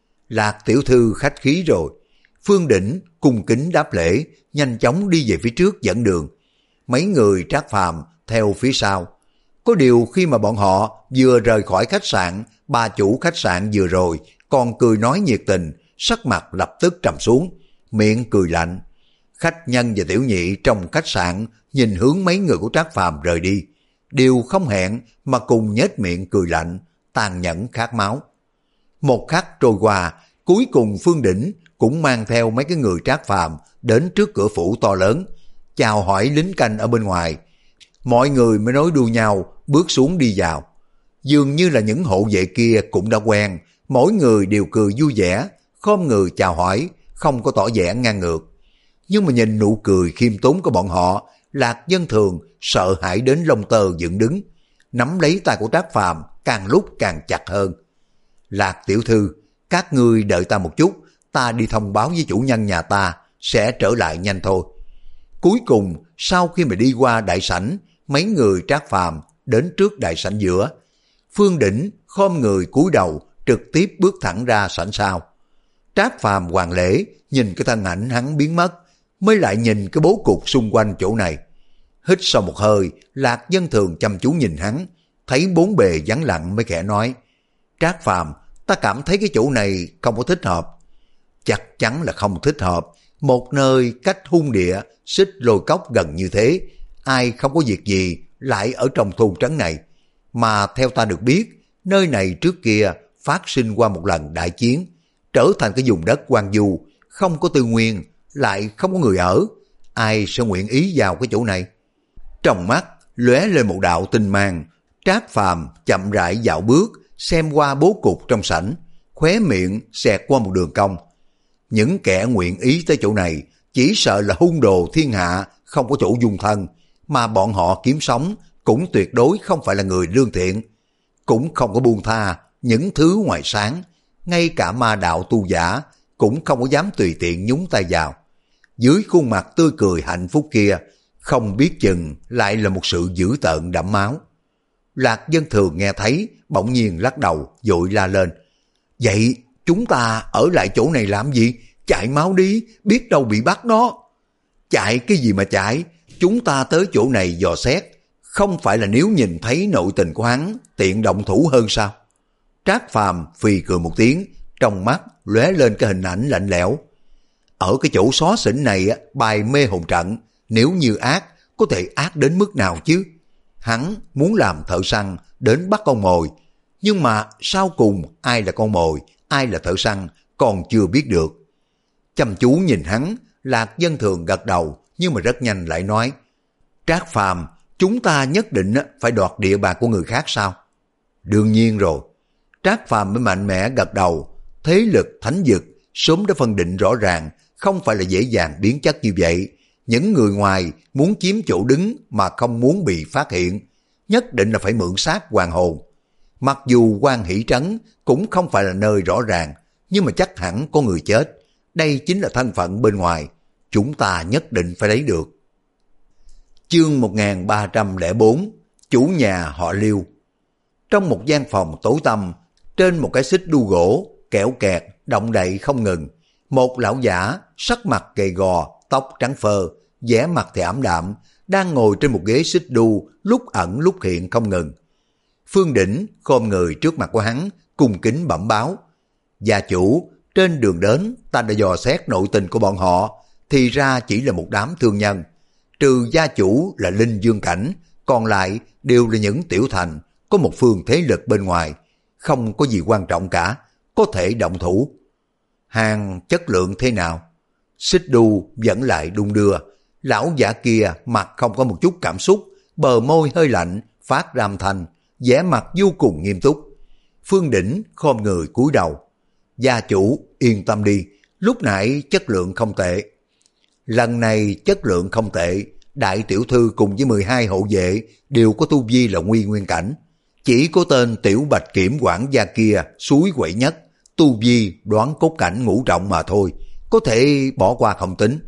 Lạc tiểu thư khách khí rồi. Phương Đỉnh cung kính đáp lễ, nhanh chóng đi về phía trước dẫn đường. Mấy người Trác Phàm theo phía sau. Có điều khi mà bọn họ vừa rời khỏi khách sạn, bà chủ khách sạn vừa rồi còn cười nói nhiệt tình, sắc mặt lập tức trầm xuống, miệng cười lạnh. Khách nhân và tiểu nhị trong khách sạn nhìn hướng mấy người của Trác Phàm rời đi, đều không hẹn mà cùng nhếch miệng cười lạnh, tàn nhẫn khát máu. Một khắc trôi qua, cuối cùng Phương Đỉnh cũng mang theo mấy cái người Trác Phàm đến trước cửa phủ to lớn, chào hỏi lính canh ở bên ngoài. Mọi người mới nối đuôi nhau bước xuống đi vào. Dường như là những hộ vệ kia cũng đã quen, mỗi người đều cười vui vẻ, khom người chào hỏi, không có tỏ vẻ ngang ngược. Nhưng mà nhìn nụ cười khiêm tốn của bọn họ, Lạc Dân Thường sợ hãi đến lông tơ dựng đứng, nắm lấy tay của Trác Phàm càng lúc càng chặt hơn. Lạc tiểu thư, các ngươi đợi ta một chút, ta đi thông báo với chủ nhân nhà ta, sẽ trở lại nhanh thôi. Cuối cùng, sau khi mà đi qua đại sảnh, mấy người Trác Phàm đến trước đại sảnh giữa. Phương Đỉnh khom người cúi đầu, trực tiếp bước thẳng ra sảnh sau. Trác Phàm hoàn lễ, nhìn cái thân ảnh hắn biến mất, mới lại nhìn cái bố cục xung quanh chỗ này. Hít sau một hơi, Lạc Dân Thường chăm chú nhìn hắn, thấy bốn bề vắng lặng mới khẽ nói. Trác Phàm, ta cảm thấy cái chỗ này không có thích hợp. Chắc chắn là không thích hợp, một nơi cách hung địa, xích lôi cốc gần như thế, ai không có việc gì lại ở trong thôn trấn này. Mà theo ta được biết, nơi này trước kia phát sinh qua một lần đại chiến, trở thành cái vùng đất hoang vu, không có tư nguyên, lại không có người ở, ai sẽ nguyện ý vào cái chỗ này? Trong mắt lóe lên một đạo tinh mang, Trác Phàm chậm rãi dạo bước, xem qua bố cục trong sảnh, khóe miệng xẹt qua một đường cong. Những kẻ nguyện ý tới chỗ này chỉ sợ là hung đồ thiên hạ, không có chỗ dung thân, mà bọn họ kiếm sống cũng tuyệt đối không phải là người lương thiện, cũng không có buông tha những thứ ngoài sáng, ngay cả ma đạo tu giả cũng không có dám tùy tiện nhúng tay vào. Dưới khuôn mặt tươi cười hạnh phúc kia, không biết chừng lại là một sự dữ tợn đẫm máu. Lạc Dân Thường nghe thấy, bỗng nhiên lắc đầu, vội la lên. Vậy chúng ta ở lại chỗ này làm gì? Chạy máu đi, biết đâu bị bắt đó. Chạy cái gì mà chạy? Chúng ta tới chỗ này dò xét, không phải là nếu nhìn thấy nội tình của hắn, tiện động thủ hơn sao? Trác Phàm phì cười một tiếng, trong mắt lóe lên cái hình ảnh lạnh lẽo. Ở cái chỗ xó xỉnh này bài mê hồn trận, nếu như ác, có thể ác đến mức nào chứ? Hắn muốn làm thợ săn đến bắt con mồi, nhưng mà sau cùng ai là con mồi, ai là thợ săn còn chưa biết được. Chăm chú nhìn hắn, Lạc Dân Thường gật đầu, nhưng mà rất nhanh lại nói. Trác Phàm, chúng ta nhất định phải đoạt địa bàn của người khác sao? Đương nhiên rồi. Trác Phàm mới mạnh mẽ gật đầu, thế lực thánh vực sớm đã phân định rõ ràng, không phải là dễ dàng biến chất như vậy. Những người ngoài muốn chiếm chỗ đứng mà không muốn bị phát hiện, nhất định là phải mượn xác hoàng hồn. Mặc dù Quan Hỷ Trấn cũng không phải là nơi rõ ràng, nhưng mà chắc hẳn có người chết. Đây chính là thân phận bên ngoài, chúng ta nhất định phải lấy được. Chương một nghìn ba trăm lẻ bốn, chủ nhà họ Liêu. Trong một gian phòng tối tăm, trên một cái xích đu gỗ, kẽo kẹt, động đậy không ngừng. Một lão giả, sắc mặt gầy gò, tóc trắng phơ, vẻ mặt thì ảm đạm, đang ngồi trên một ghế xích đu, lúc ẩn lúc hiện không ngừng. Phương Đỉnh khom người trước mặt của hắn, cung kính bẩm báo. Gia chủ, trên đường đến ta đã dò xét nội tình của bọn họ, thì ra chỉ là một đám thương nhân. Trừ gia chủ là Linh Dương Cảnh, còn lại đều là những tiểu thành, có một phương thế lực bên ngoài, không có gì quan trọng cả, có thể động thủ. Hàng chất lượng thế nào? Xích đu vẫn lại đung đưa, lão giả kia mặt không có một chút cảm xúc, bờ môi hơi lạnh, phát ra âm thanh, vẻ mặt vô cùng nghiêm túc. Phương Đỉnh khom người cúi đầu. Gia chủ yên tâm đi, lúc nãy chất lượng không tệ. Lần này chất lượng không tệ, đại tiểu thư cùng với mười hai hộ vệ đều có tu vi là nguy nguyên cảnh. Chỉ có tên tiểu bạch kiểm quản gia kia suối quậy nhất, tu vi đoán cốt cảnh ngũ trọng mà thôi, có thể bỏ qua không tính.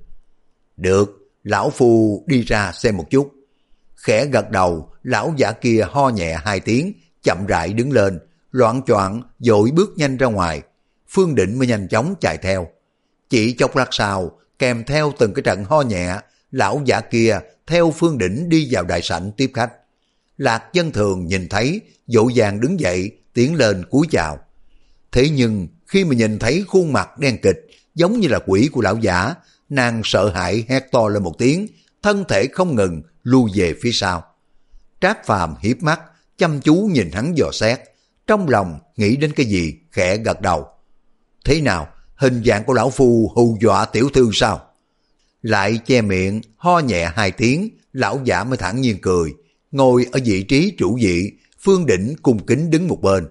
Được, lão phu đi ra xem một chút. Khẽ gật đầu, lão giả kia ho nhẹ hai tiếng, chậm rãi đứng lên, loạng choạng vội bước nhanh ra ngoài. Phương Định mới nhanh chóng chạy theo. Chỉ chốc lát sau, kèm theo từng cái trận ho nhẹ, lão giả kia theo Phương Đỉnh đi vào đại sảnh tiếp khách. Lạc Dân Thường nhìn thấy, vội vàng đứng dậy, tiến lên cúi chào. Thế nhưng khi mà nhìn thấy khuôn mặt đen kịch, giống như là quỷ của lão giả, nàng sợ hãi hét to lên một tiếng, thân thể không ngừng lui về phía sau. Trác Phàm hiếp mắt, chăm chú nhìn hắn dò xét, trong lòng nghĩ đến cái gì, khẽ gật đầu. Thế nào, hình dạng của lão phu hù dọa tiểu thư sao? Lại che miệng, ho nhẹ hai tiếng, lão giả mới thản nhiên cười, ngồi ở vị trí chủ vị, Phương Đỉnh cung kính đứng một bên.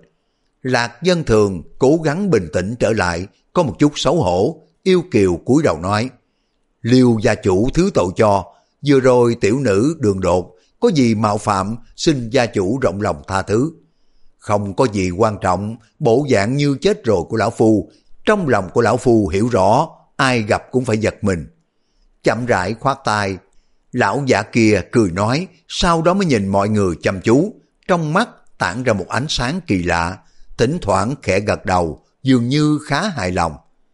Lạc Dân Thường cố gắng bình tĩnh trở lại, có một chút xấu hổ, yêu kiều cúi đầu nói. Liêu gia chủ thứ tội cho, vừa rồi tiểu nữ đường đột, có gì mạo phạm, xin gia chủ rộng lòng tha thứ. Không có gì quan trọng, bộ dạng như chết rồi của lão phu, trong lòng của lão phu hiểu rõ, ai gặp cũng phải giật mình. Chậm rãi khoát tay, lão giả kia cười nói, sau đó mới nhìn mọi người chăm chú, trong mắt tản ra một ánh sáng kỳ lạ, thỉnh thoảng khẽ gật đầu, dường như khá hài lòng.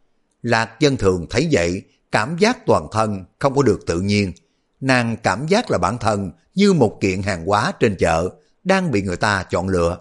Lạc Dân Thường thấy vậy, cảm giác toàn thân không có được tự nhiên. Nàng cảm giác là bản thân như một kiện hàng hóa trên chợ, đang bị người ta chọn lựa.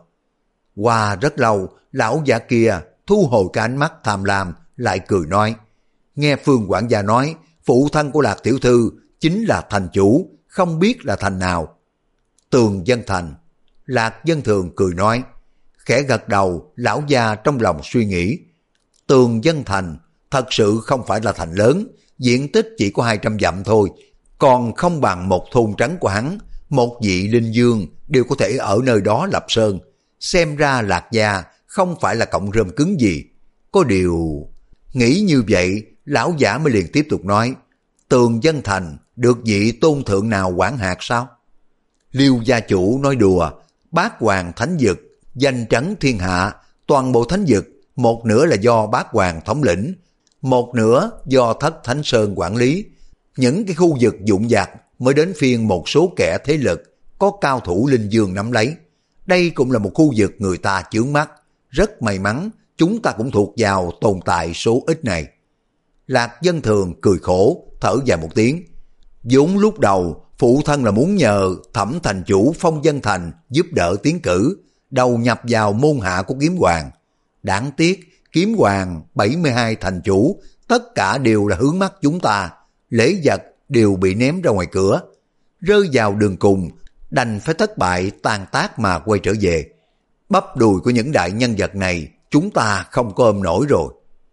Qua rất lâu, lão giả kia thu hồi cái ánh mắt tham lam, lại cười nói. Nghe Phương quản gia nói, phụ thân của Lạc tiểu thư chính là thành chủ, không biết là thành nào. Tường Dân Thành. Lạc Dân Thường cười nói. Khẽ gật đầu, lão già trong lòng suy nghĩ. Tường Dân Thành thật sự không phải là thành lớn, diện tích chỉ có hai trăm dặm thôi, còn không bằng một thôn trấn của hắn, một vị linh dương đều có thể ở nơi đó lập sơn. Xem ra Lạc gia không phải là cọng rơm cứng gì. Có điều... Nghĩ như vậy, lão giả mới liền tiếp tục nói. Tường Dân Thành được vị tôn thượng nào quản hạt sao? Liêu gia chủ nói đùa, bát hoàng thánh dực, danh trấn thiên hạ, toàn bộ thánh dực, một nửa là do bát hoàng thống lĩnh, một nửa do thất thánh sơn quản lý. Những cái khu vực dụng dạc mới đến phiên một số kẻ thế lực, có cao thủ linh dương nắm lấy. Đây cũng là một khu vực người ta chướng mắt, rất may mắn chúng ta cũng thuộc vào tồn tại số ít này. Lạc Dân Thường cười khổ, thở dài một tiếng. Vốn lúc đầu, phụ thân là muốn nhờ Thẩm thành chủ Phong Dân Thành giúp đỡ tiến cử, đầu nhập vào môn hạ của Kiếm Hoàng. Đáng tiếc, Kiếm Hoàng bảy mươi hai thành chủ, tất cả đều là hướng mắt chúng ta, lễ vật đều bị ném ra ngoài cửa. Rơi vào đường cùng, đành phải thất bại tan tác mà quay trở về. Bắp đùi của những đại nhân vật này, chúng ta không có ôm nổi rồi.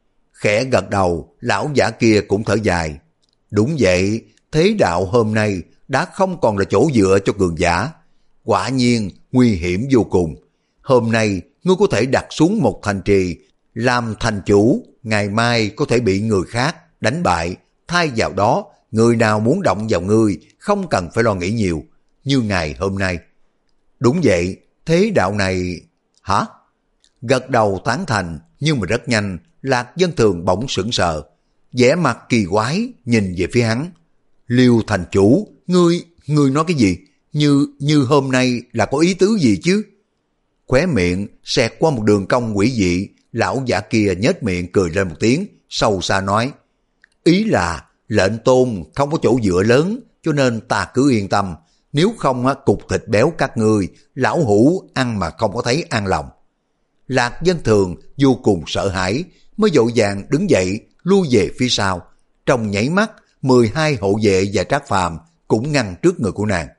Khẽ gật đầu, lão giả kia cũng thở dài. Đúng vậy, thế đạo hôm nay đã không còn là chỗ dựa cho cường giả. Quả nhiên nguy hiểm vô cùng. Hôm nay ngươi có thể đặt xuống một thành trì, làm thành chủ, ngày mai có thể bị người khác đánh bại. Thay vào đó, người nào muốn động vào ngươi không cần phải lo nghĩ nhiều, như ngày hôm nay. Đúng vậy, thế đạo này... Hả? Gật đầu tán thành, nhưng mà rất nhanh, Lạc Dân Thường bỗng sững sờ, vẻ mặt kỳ quái nhìn về phía hắn. Liêu thành chủ, ngươi, ngươi nói cái gì? Như, như hôm nay là có ý tứ gì chứ? Khóe miệng xẹt qua một đường cong quỷ dị, lão giả kia nhếch miệng cười lên một tiếng, sâu xa nói. Ý là lệnh tôn không có chỗ dựa lớn, cho nên ta cứ yên tâm, nếu không cục thịt béo các ngươi, lão hủ ăn mà không có thấy an lòng. Lạc Dân Thường vô cùng sợ hãi, mới vội vàng đứng dậy, lui về phía sau. Trong nhảy mắt, mười hai hộ vệ và Trác Phàm cũng ngăn trước người của nàng.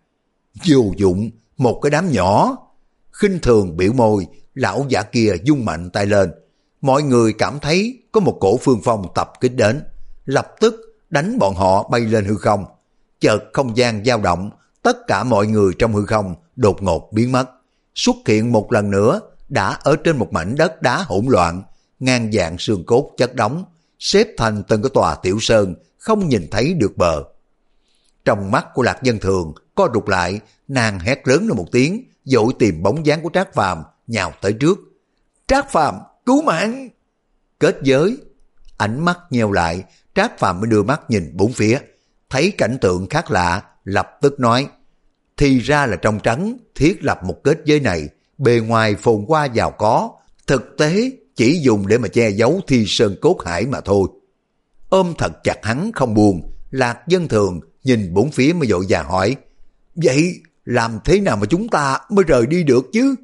Vô dụng, một cái đám nhỏ. Khinh thường biểu môi, lão giả kia vung mạnh tay lên. Mọi người cảm thấy có một cổ phương phong tập kích đến, lập tức đánh bọn họ bay lên hư không. Chợt không gian dao động, tất cả mọi người trong hư không đột ngột biến mất, xuất hiện một lần nữa đã ở trên một mảnh đất đá hỗn loạn, ngang dạng xương cốt chất đống, xếp thành từng cái tòa tiểu sơn, không nhìn thấy được bờ. Trong mắt của Lạc Dân Thường co rụt lại, nàng hét lớn lên một tiếng, vội tìm bóng dáng của Trác Phàm nhào tới trước. Trác Phàm, cứu mạng! Kết giới. Ánh mắt nheo lại, Trác Phàm mới đưa mắt nhìn bốn phía, thấy cảnh tượng khác lạ, lập tức nói: thì ra là trong trắng thiết lập một kết giới này, bề ngoài phồn hoa giàu có, thực tế chỉ dùng để mà che giấu Thi Sơn cốt hải mà thôi. Ôm thật chặt hắn không buông, Lạc Dân Thường nhìn bốn phía mới vội vàng hỏi: vậy làm thế nào mà chúng ta mới rời đi được chứ?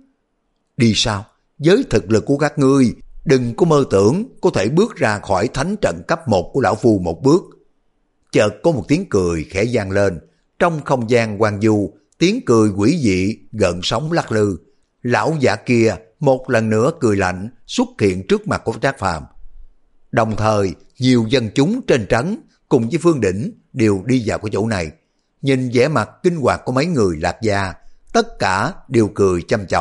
Đi sao? Với thực lực của các ngươi, đừng có mơ tưởng có thể bước ra khỏi thánh trận cấp một của lão phu một bước. Chợt có một tiếng cười khẽ vang lên, trong không gian hoang vu, tiếng cười quỷ dị gợn sóng lắc lư. Lão giả kia một lần nữa cười lạnh xuất hiện trước mặt của Trác Phàm. Đồng thời nhiều dân chúng trên trấn cùng với Phương Đỉnh đều đi vào cái chỗ này, nhìn vẻ mặt kinh hoàng của mấy người Lạc gia, tất cả đều cười chăm chọc.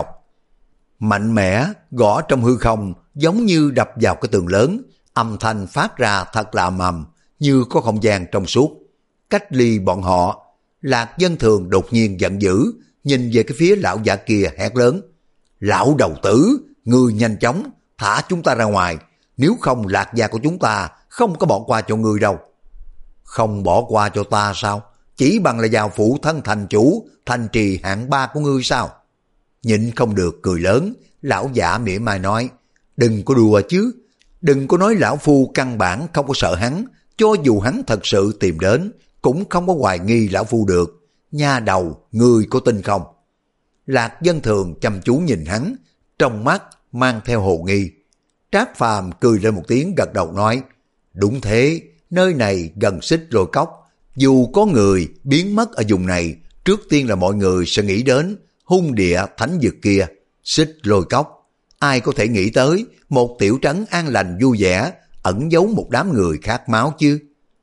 Mạnh mẽ gõ trong hư không giống như đập vào cái tường lớn, âm thanh phát ra thật là ầm, như có không gian trong suốt cách ly bọn họ. Lạc Dân Thường đột nhiên giận dữ, nhìn về cái phía lão giả kia hét lớn: lão đầu tử, ngươi nhanh chóng thả chúng ta ra ngoài, nếu không Lạc gia của chúng ta không có bỏ qua cho ngươi đâu. Không bỏ qua cho ta sao? Chỉ bằng là vào phụ thân thành chủ thành trì hạng ba của ngươi sao? Nhịn không được cười lớn, lão giả mỉa mai nói: đừng có đùa chứ, đừng có nói lão phu căn bản không có sợ hắn, cho dù hắn thật sự tìm đến cũng không có hoài nghi lão phu được. Nha đầu, ngươi có tin không? Lạc Dân Thường chăm chú nhìn hắn, trong mắt mang theo hồ nghi. Trác Phàm cười lên một tiếng gật đầu nói: đúng thế, nơi này gần Xích Lôi Cốc, dù có người biến mất ở vùng này, trước tiên là mọi người sẽ nghĩ đến hung địa thánh dược kia. Xích Lôi Cốc, ai có thể nghĩ tới một tiểu trấn an lành vui vẻ ẩn giấu một đám người khát máu chứ?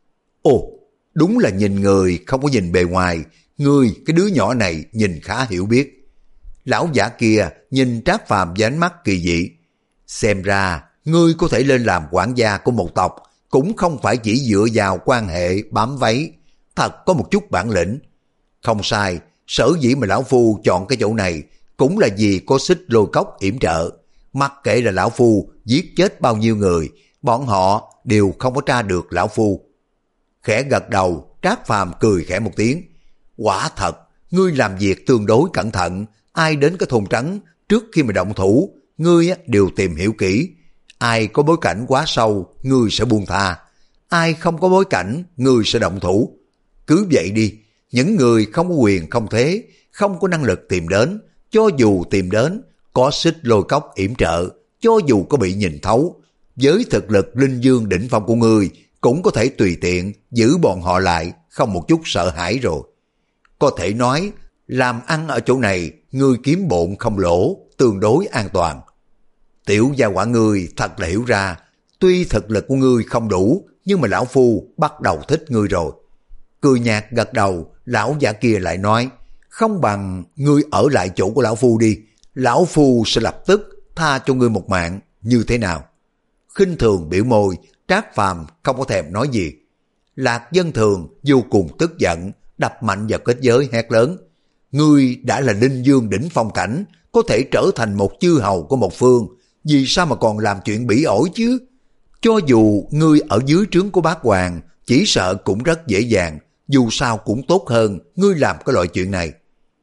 Ồ, đúng là nhìn người không có nhìn bề ngoài, ngươi cái đứa nhỏ này nhìn khá hiểu biết. Lão giả kia nhìn Trác Phàm với ánh mắt kỳ dị. Xem ra ngươi có thể lên làm quản gia của một tộc cũng không phải chỉ dựa vào quan hệ bám váy, thật có một chút bản lĩnh. Không sai, sở dĩ mà lão phu chọn cái chỗ này cũng là vì có Xích Lôi Cốc yểm trợ. Mặc kệ là lão phu giết chết bao nhiêu người, bọn họ đều không có tra được lão phu. Khẽ gật đầu, Trác Phàm cười khẽ một tiếng. Quả thật, ngươi làm việc tương đối cẩn thận, ai đến cái thôn trắng trước khi mà động thủ, ngươi đều tìm hiểu kỹ. Ai có bối cảnh quá sâu, ngươi sẽ buông tha. Ai không có bối cảnh, ngươi sẽ động thủ. Cứ vậy đi, những người không có quyền không thế, không có năng lực tìm đến, cho dù tìm đến, có Xích Lôi Cốc yểm trợ, cho dù có bị nhìn thấu, với thực lực linh dương đỉnh phong của ngươi, cũng có thể tùy tiện giữ bọn họ lại, không một chút sợ hãi rồi. Có thể nói, làm ăn ở chỗ này, ngươi kiếm bộn không lỗ, tương đối an toàn. Tiểu gia hỏa ngươi thật là hiểu ra, tuy thực lực của ngươi không đủ, nhưng mà lão phu bắt đầu thích ngươi rồi. Cười nhạt gật đầu, lão giả kia lại nói: không bằng ngươi ở lại chỗ của lão phu đi, lão phu sẽ lập tức tha cho ngươi một mạng, như thế nào? Khinh thường biểu môi, Trác Phàm không có thèm nói gì. Lạc Dân Thường vô cùng tức giận, đập mạnh vào kết giới hét lớn: ngươi đã là linh dương đỉnh phong cảnh, có thể trở thành một chư hầu của một phương, vì sao mà còn làm chuyện bỉ ổi chứ? Cho dù ngươi ở dưới trướng của bác hoàng, chỉ sợ cũng rất dễ dàng, dù sao cũng tốt hơn ngươi làm cái loại chuyện này.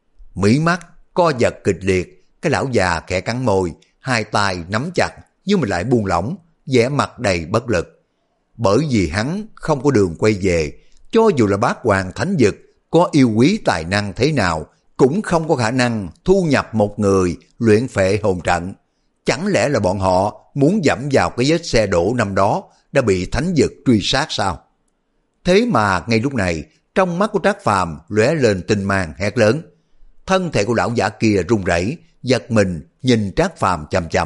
Mí mắt co giật kịch liệt, cái lão già khẽ cắn môi, hai tay nắm chặt nhưng mà lại buông lỏng, vẻ mặt đầy bất lực. Bởi vì hắn không có đường quay về, cho dù là bác hoàng thánh dực có yêu quý tài năng thế nào, cũng không có khả năng thu nhập một người luyện phệ hồn trận. Chẳng lẽ là bọn họ muốn dẫm vào cái vết xe đổ năm đó đã bị thánh dực truy sát sao? Thế mà ngay lúc này, trong mắt của Trác Phàm lóe lên tinh mang hét lớn. Thân thể của lão giả kia run rẩy, giật mình nhìn Trác Phàm chằm chằm.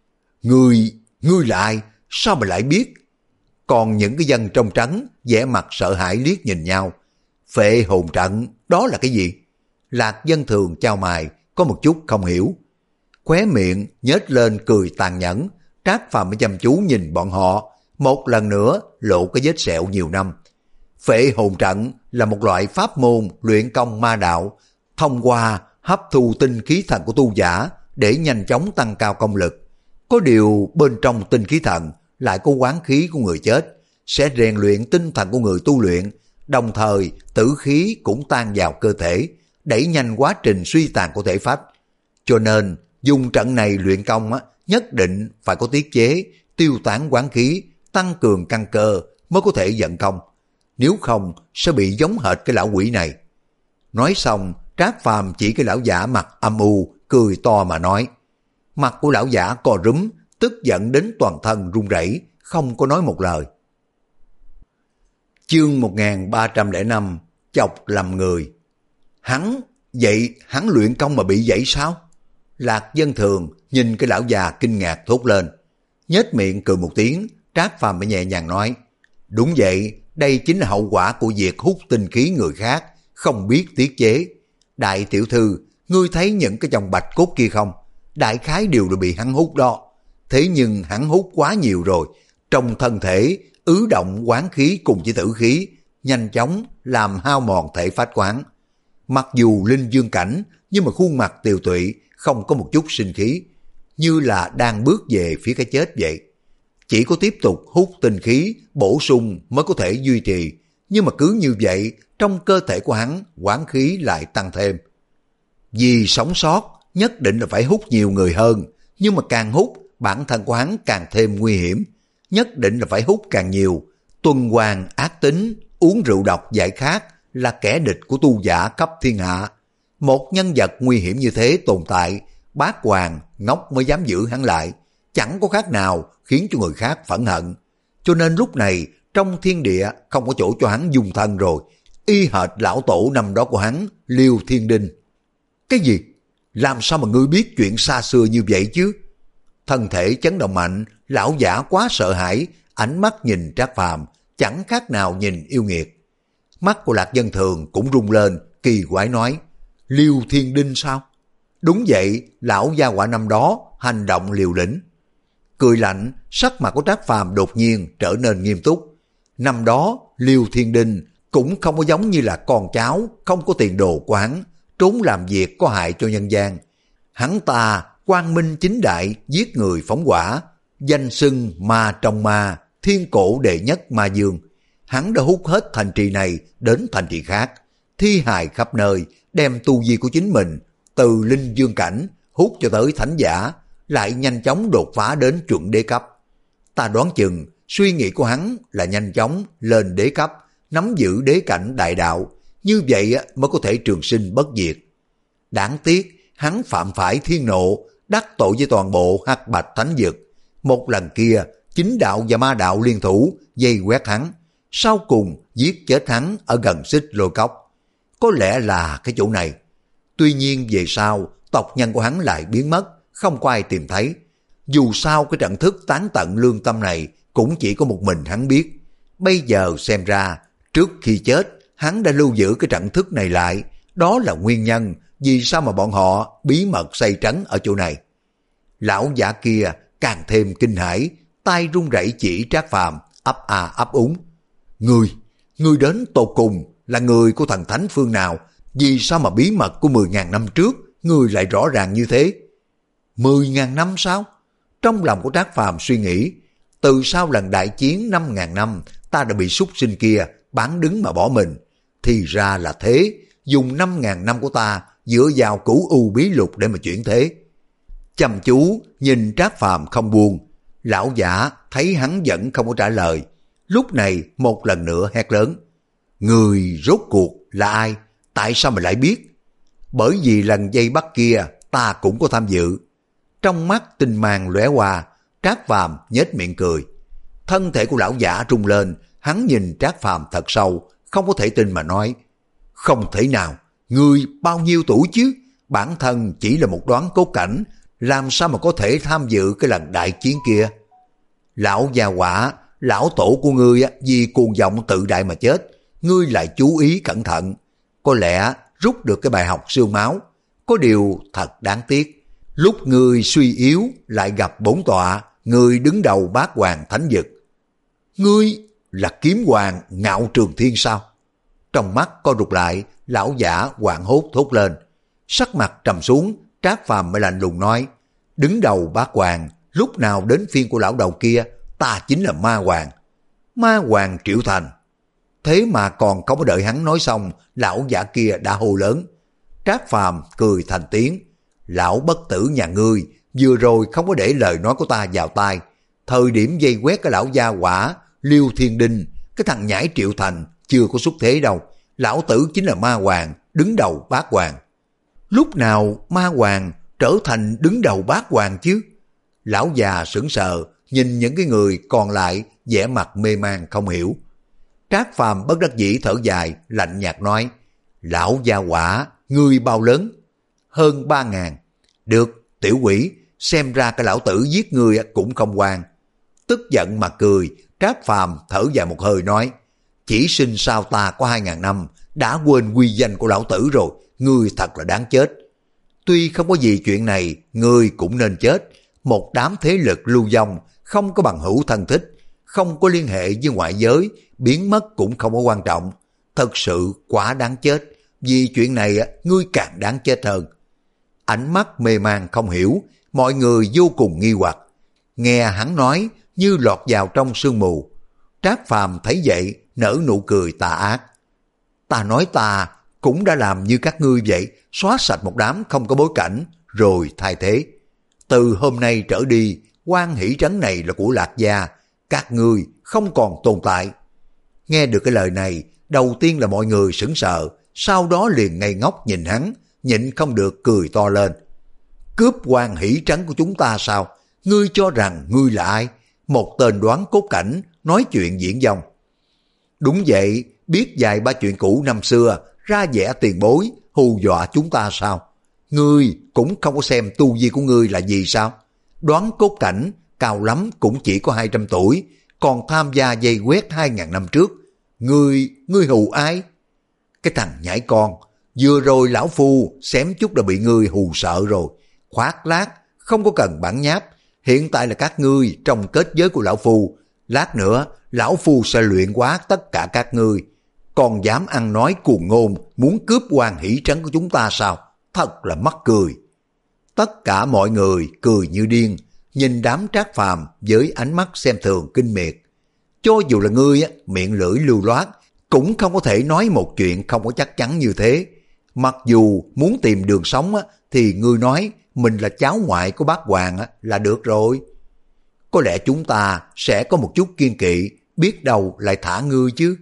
Ngươi, ngươi là ai? Sao mà lại biết? Còn những cái dân trong trắng vẻ mặt sợ hãi liếc nhìn nhau. Phệ hồn trận, đó là cái gì? Lạc Dân Thường chau mày, có một chút không hiểu. Khóe miệng nhếch lên cười tàn nhẫn, Trác Phàm mới chăm chú nhìn bọn họ, một lần nữa lộ cái vết sẹo nhiều năm. Phệ hồn trận là một loại pháp môn luyện công ma đạo, thông qua hấp thu tinh khí thần của tu giả để nhanh chóng tăng cao công lực. Có điều bên trong tinh khí thần lại có oán khí của người chết, sẽ rèn luyện tinh thần của người tu luyện, đồng thời tử khí cũng tan vào cơ thể, đẩy nhanh quá trình suy tàn của thể phách. Cho nên dùng trận này luyện công á, nhất định phải có tiết chế, tiêu tán oán khí, tăng cường căn cơ mới có thể vận công. Nếu không sẽ bị giống hệt cái lão quỷ này. Nói xong, Trác Phàm chỉ cái lão giả mặt âm u, cười to mà nói. Mặt của lão giả co rúm, tức giận đến toàn thân run rẩy, không có nói một lời. Chương một nghìn ba trăm lẻ năm, chọc lầm người. Hắn, vậy hắn luyện công mà bị vậy sao? Lạc Dân Thường nhìn cái lão già kinh ngạc thốt lên. Nhếch miệng cười một tiếng, Trác Phàm mới nhẹ nhàng nói. Đúng vậy, đây chính là hậu quả của việc hút tinh khí người khác, không biết tiết chế. Đại tiểu thư, ngươi thấy những cái chồng bạch cốt kia không? Đại khái đều đã bị hắn hút đó. Thế nhưng hắn hút quá nhiều rồi, trong thân thể ứ động oán khí cùng với tử khí, nhanh chóng làm hao mòn thể phách quán. Mặc dù linh dương cảnh, nhưng mà khuôn mặt tiều tụy, không có một chút sinh khí, như là đang bước về phía cái chết vậy. Chỉ có tiếp tục hút tinh khí, bổ sung mới có thể duy trì, nhưng mà cứ như vậy, trong cơ thể của hắn, oán khí lại tăng thêm. Vì sống sót, nhất định là phải hút nhiều người hơn, nhưng mà càng hút, bản thân của hắn càng thêm nguy hiểm. Nhất định là phải hút càng nhiều. Tuần hoàn ác tính, uống rượu độc giải khát là kẻ địch của tu giả cấp thiên hạ. Một nhân vật nguy hiểm như thế tồn tại, Bát Hoàng ngốc mới dám giữ hắn lại, chẳng có khác nào khiến cho người khác phẫn hận. Cho nên lúc này trong thiên địa không có chỗ cho hắn dung thân rồi, y hệt lão tổ năm đó của hắn, Liêu Thiên Đinh. Cái gì? Làm sao mà ngươi biết chuyện xa xưa như vậy chứ? Thân thể chấn động mạnh, lão giả quá sợ hãi, ánh mắt nhìn Trác Phàm chẳng khác nào nhìn yêu nghiệt. Mắt của Lạc Dân Thường cũng rung lên, kỳ quái nói, Liêu Thiên Đinh sao? Đúng vậy, lão gia hỏa năm đó hành động liều lĩnh. Cười lạnh, sắc mặt của Trác Phàm đột nhiên trở nên nghiêm túc. Năm đó, Liêu Thiên Đinh cũng không có giống như là con cháu, không có tiền đồ của hắn, trốn làm việc có hại cho nhân gian. Hắn ta quang minh chính đại, giết người phóng hỏa, danh xưng ma trong ma, thiên cổ đệ nhất ma dương. Hắn đã hút hết thành trì này đến thành trì khác, thi hài khắp nơi, đem tu vi của chính mình từ linh dương cảnh hút cho tới thánh giả, lại nhanh chóng đột phá đến chuẩn đế cấp. Ta đoán chừng suy nghĩ của hắn là nhanh chóng lên đế cấp, nắm giữ đế cảnh đại đạo, như vậy mới có thể trường sinh bất diệt. Đáng tiếc hắn phạm phải thiên nộ, đắc tội với toàn bộ Hắc Bạch Thánh Vực. Một lần kia chính đạo và ma đạo liên thủ dây quét hắn, sau cùng giết chết hắn ở gần Xích Lôi Cốc. Có lẽ là cái chỗ này. Tuy nhiên về sau tộc nhân của hắn lại biến mất, không có ai tìm thấy. Dù sao cái trận thức tán tận lương tâm này cũng chỉ có một mình hắn biết. Bây giờ xem ra trước khi chết hắn đã lưu giữ cái trận thức này lại, đó là nguyên nhân vì sao mà bọn họ bí mật xây trấn ở chỗ này. Lão giả kia càng thêm kinh hãi, tay run rẩy chỉ Trác Phàm, ấp a ấp úng. Ngươi, ngươi đến tột cùng là người của thần thánh phương nào? Vì sao mà bí mật của mười ngàn năm trước ngươi lại rõ ràng như thế? Mười ngàn năm sao? Trong lòng của Trác Phàm suy nghĩ, từ sau lần đại chiến năm ngàn năm ta đã bị súc sinh kia bán đứng mà bỏ mình. Thì ra là thế, dùng năm ngàn năm của ta dựa vào cửu u bí lục để mà chuyển thế. Chăm chú nhìn Trác Phàm không buông, lão giả thấy hắn vẫn không có trả lời, lúc này một lần nữa hét lớn. Người rốt cuộc là ai? Tại sao mà lại biết? Bởi vì lần dây bắt kia ta cũng có tham dự. Trong mắt tinh mang lóe qua, Trác Phàm nhếch miệng cười. Thân thể của lão giả rung lên, hắn nhìn Trác Phàm thật sâu, không có thể tin mà nói. Không thể nào, ngươi bao nhiêu tuổi chứ? Bản thân chỉ là một đoán cốt cảnh, làm sao mà có thể tham dự cái lần đại chiến kia? Lão già quả, lão tổ của ngươi vì cuồng vọng tự đại mà chết, ngươi lại chú ý cẩn thận. Có lẽ rút được cái bài học xương máu. Có điều thật đáng tiếc, lúc ngươi suy yếu lại gặp bổn tọa, ngươi đứng đầu bát hoàng thánh vực. Ngươi là kiếm hoàng Ngạo Trường Thiên sao? Trong mắt co rụt lại, lão giả hoảng hốt thốt lên. Sắc mặt trầm xuống, Trác Phàm mới lạnh lùng nói, đứng đầu bát hoàng, lúc nào đến phiên của lão đầu kia, ta chính là ma hoàng. Ma hoàng Triệu Thành. Thế mà còn không có đợi hắn nói xong, lão giả kia đã hô lớn. Trác Phàm cười thành tiếng, lão bất tử nhà ngươi, vừa rồi không có để lời nói của ta vào tai. Thời điểm dây quét cái lão gia quả, Liêu Thiên Đinh, cái thằng nhãi Triệu Thành chưa có xuất thế đâu. Lão tử chính là ma hoàng, đứng đầu bát hoàng. Lúc nào ma hoàng trở thành đứng đầu bát hoàng chứ? Lão già sững sờ, nhìn những cái người còn lại vẻ mặt mê man không hiểu. Trác Phàm bất đắc dĩ thở dài, lạnh nhạt nói, lão gia quả, ngươi bao lớn? Hơn ba ngàn. Được, tiểu quỷ, xem ra cái lão tử giết ngươi cũng không quan. Tức giận mà cười, Trác Phàm thở dài một hơi nói, chỉ sinh sao ta có hai ngàn năm, đã quên quy danh của lão tử rồi, ngươi thật là đáng chết. Tuy không có gì chuyện này, ngươi cũng nên chết. Một đám thế lực lưu vong, không có bằng hữu thân thích, không có liên hệ với ngoại giới, biến mất cũng không có quan trọng. Thật sự quá đáng chết, vì chuyện này ngươi càng đáng chết hơn. Ánh mắt mê man không hiểu, mọi người vô cùng nghi hoặc. Nghe hắn nói như lọt vào trong sương mù. Trác Phàm thấy vậy, nở nụ cười tà ác. Ta nói ta cũng đã làm như các ngươi vậy, xóa sạch một đám không có bối cảnh, rồi thay thế. Từ hôm nay trở đi, Quan Hỷ Trấn này là của Lạc Gia, các ngươi không còn tồn tại. Nghe được cái lời này, đầu tiên là mọi người sững sờ, sau đó liền ngây ngốc nhìn hắn, nhịn không được cười to lên. Cướp Quan Hỷ Trấn của chúng ta sao? Ngươi cho rằng ngươi là ai? Một tên đoán cốt cảnh, nói chuyện diễn dông. Đúng vậy, biết vài ba chuyện cũ năm xưa, ra vẻ tiền bối, hù dọa chúng ta sao? Ngươi cũng không có xem tu vi của ngươi là gì sao? Đoán cốt cảnh, cao lắm cũng chỉ có hai trăm tuổi, còn tham gia dây quét hai ngàn năm trước. Ngươi, ngươi hù ai? Cái thằng nhãi con, vừa rồi lão phu xém chút đã bị ngươi hù sợ rồi. Khoác lác, không có cần bản nháp. Hiện tại là các ngươi trong kết giới của lão phu. Lát nữa, lão phu sẽ luyện hóa tất cả các ngươi. Còn dám ăn nói cuồng ngôn, muốn cướp Quan Hỷ Trấn của chúng ta sao? Thật là mắc cười. Tất cả mọi người cười như điên, nhìn đám Trác Phàm với ánh mắt xem thường kinh miệt. Cho dù là ngươi miệng lưỡi lưu loát, cũng không có thể nói một chuyện không có chắc chắn như thế. Mặc dù muốn tìm đường sống thì ngươi nói mình là cháu ngoại của bác Hoàng là được rồi. Có lẽ chúng ta sẽ có một chút kiên kỵ, biết đâu lại thả ngươi chứ.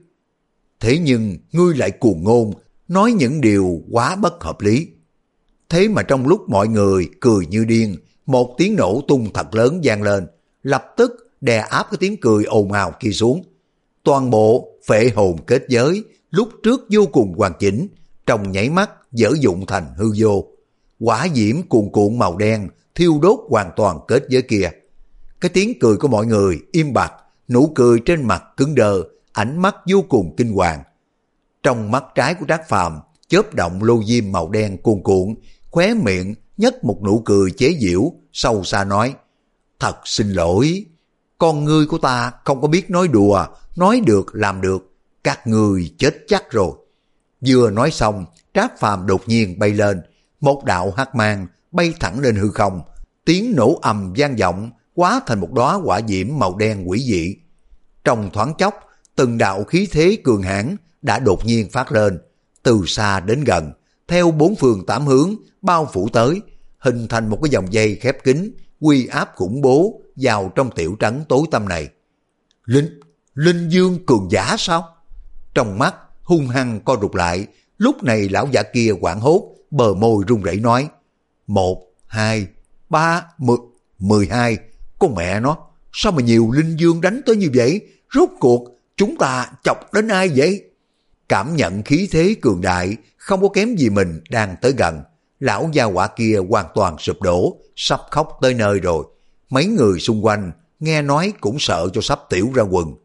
Thế nhưng ngươi lại cuồng ngôn, nói những điều quá bất hợp lý. Thế mà trong lúc mọi người cười như điên, một tiếng nổ tung thật lớn vang lên, lập tức đè áp cái tiếng cười ồn ào kia xuống. Toàn bộ phệ hồn kết giới lúc trước vô cùng hoàn chỉnh, trong nháy mắt dở dụng thành hư vô. Hỏa diễm cuồn cuộn màu đen thiêu đốt hoàn toàn kết giới kia. Cái tiếng cười của mọi người im bặt, nụ cười trên mặt cứng đờ, ánh mắt vô cùng kinh hoàng. Trong mắt trái của Trác Phàm chớp động lô diêm màu đen cuồn cuộn, khóe miệng nhếch một nụ cười chế giễu, sâu xa nói: thật xin lỗi, con ngươi của ta không có biết nói đùa, nói được làm được, các ngươi chết chắc rồi. Vừa nói xong, Trác Phàm đột nhiên bay lên, một đạo hắc mang bay thẳng lên hư không, tiếng nổ ầm vang vọng, hóa thành một đóa hỏa diễm màu đen quỷ dị. Trong thoáng chốc, từng đạo khí thế cường hãn đã đột nhiên phát lên, từ xa đến gần, theo bốn phương tám hướng bao phủ tới, hình thành một cái vòng dây khép kín, uy áp khủng bố vào trong tiểu trấn tối tăm này. Linh, Linh Dương cường giả sao? Trong mắt hung hăng co rụt lại, lúc này lão giả kia hoảng hốt, bờ môi run rẩy nói: một, hai, ba, mười, mười hai, con mẹ nó, sao mà nhiều Linh Dương đánh tới như vậy? Rốt cuộc chúng ta chọc đến ai vậy? Cảm nhận khí thế cường đại, không có kém gì mình đang tới gần, lão gia hỏa kia hoàn toàn sụp đổ, sắp khóc tới nơi rồi. Mấy người xung quanh nghe nói cũng sợ cho sắp tiểu ra quần.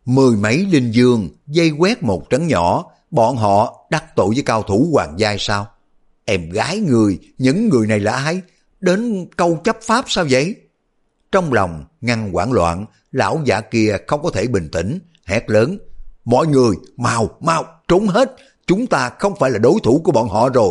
Mười mấy linh dương dây quét một trấn nhỏ, bọn họ đắc tội với cao thủ hoàng giai sao? Em gái người, những người này là ai? Đến câu chấp pháp sao vậy? Trong lòng ngăn hoảng loạn, lão giả kia không có thể bình tĩnh, hét lớn. Mọi người, mau, mau, trốn hết, chúng ta không phải là đối thủ của bọn họ rồi.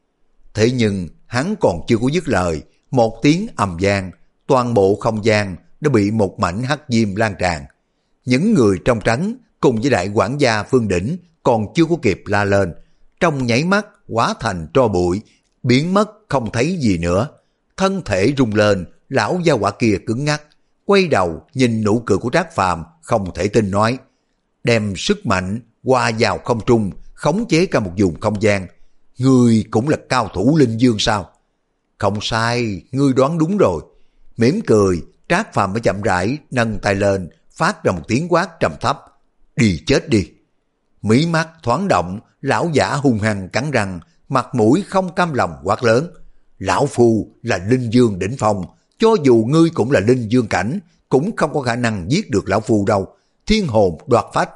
Thế nhưng hắn còn chưa có dứt lời, một tiếng ầm vang, toàn bộ không gian đã bị một mảnh hắc diêm lan tràn. Những người trong trấn cùng với đại quản gia Phương Đỉnh còn chưa có kịp la lên, trong nháy mắt hóa thành tro bụi, biến mất không thấy gì nữa. Thân thể rung lên, lão gia hỏa kia cứng ngắc, quay đầu nhìn nụ cười của Trác Phàm, không thể tin nói, đem sức mạnh qua vào không trung, khống chế cả một vùng không gian. Ngươi cũng là cao thủ linh dương sao? Không sai, ngươi đoán đúng rồi. Mỉm cười, Trác Phàm mới chậm rãi nâng tay lên, phát ra một tiếng quát trầm thấp. Đi chết đi. Mí mắt thoáng động, lão giả hung hăng cắn răng, mặt mũi không cam lòng quát lớn. Lão phu là linh dương đỉnh phong, cho dù ngươi cũng là linh dương cảnh, cũng không có khả năng giết được lão phu đâu. Thiên hồn đoạt phách.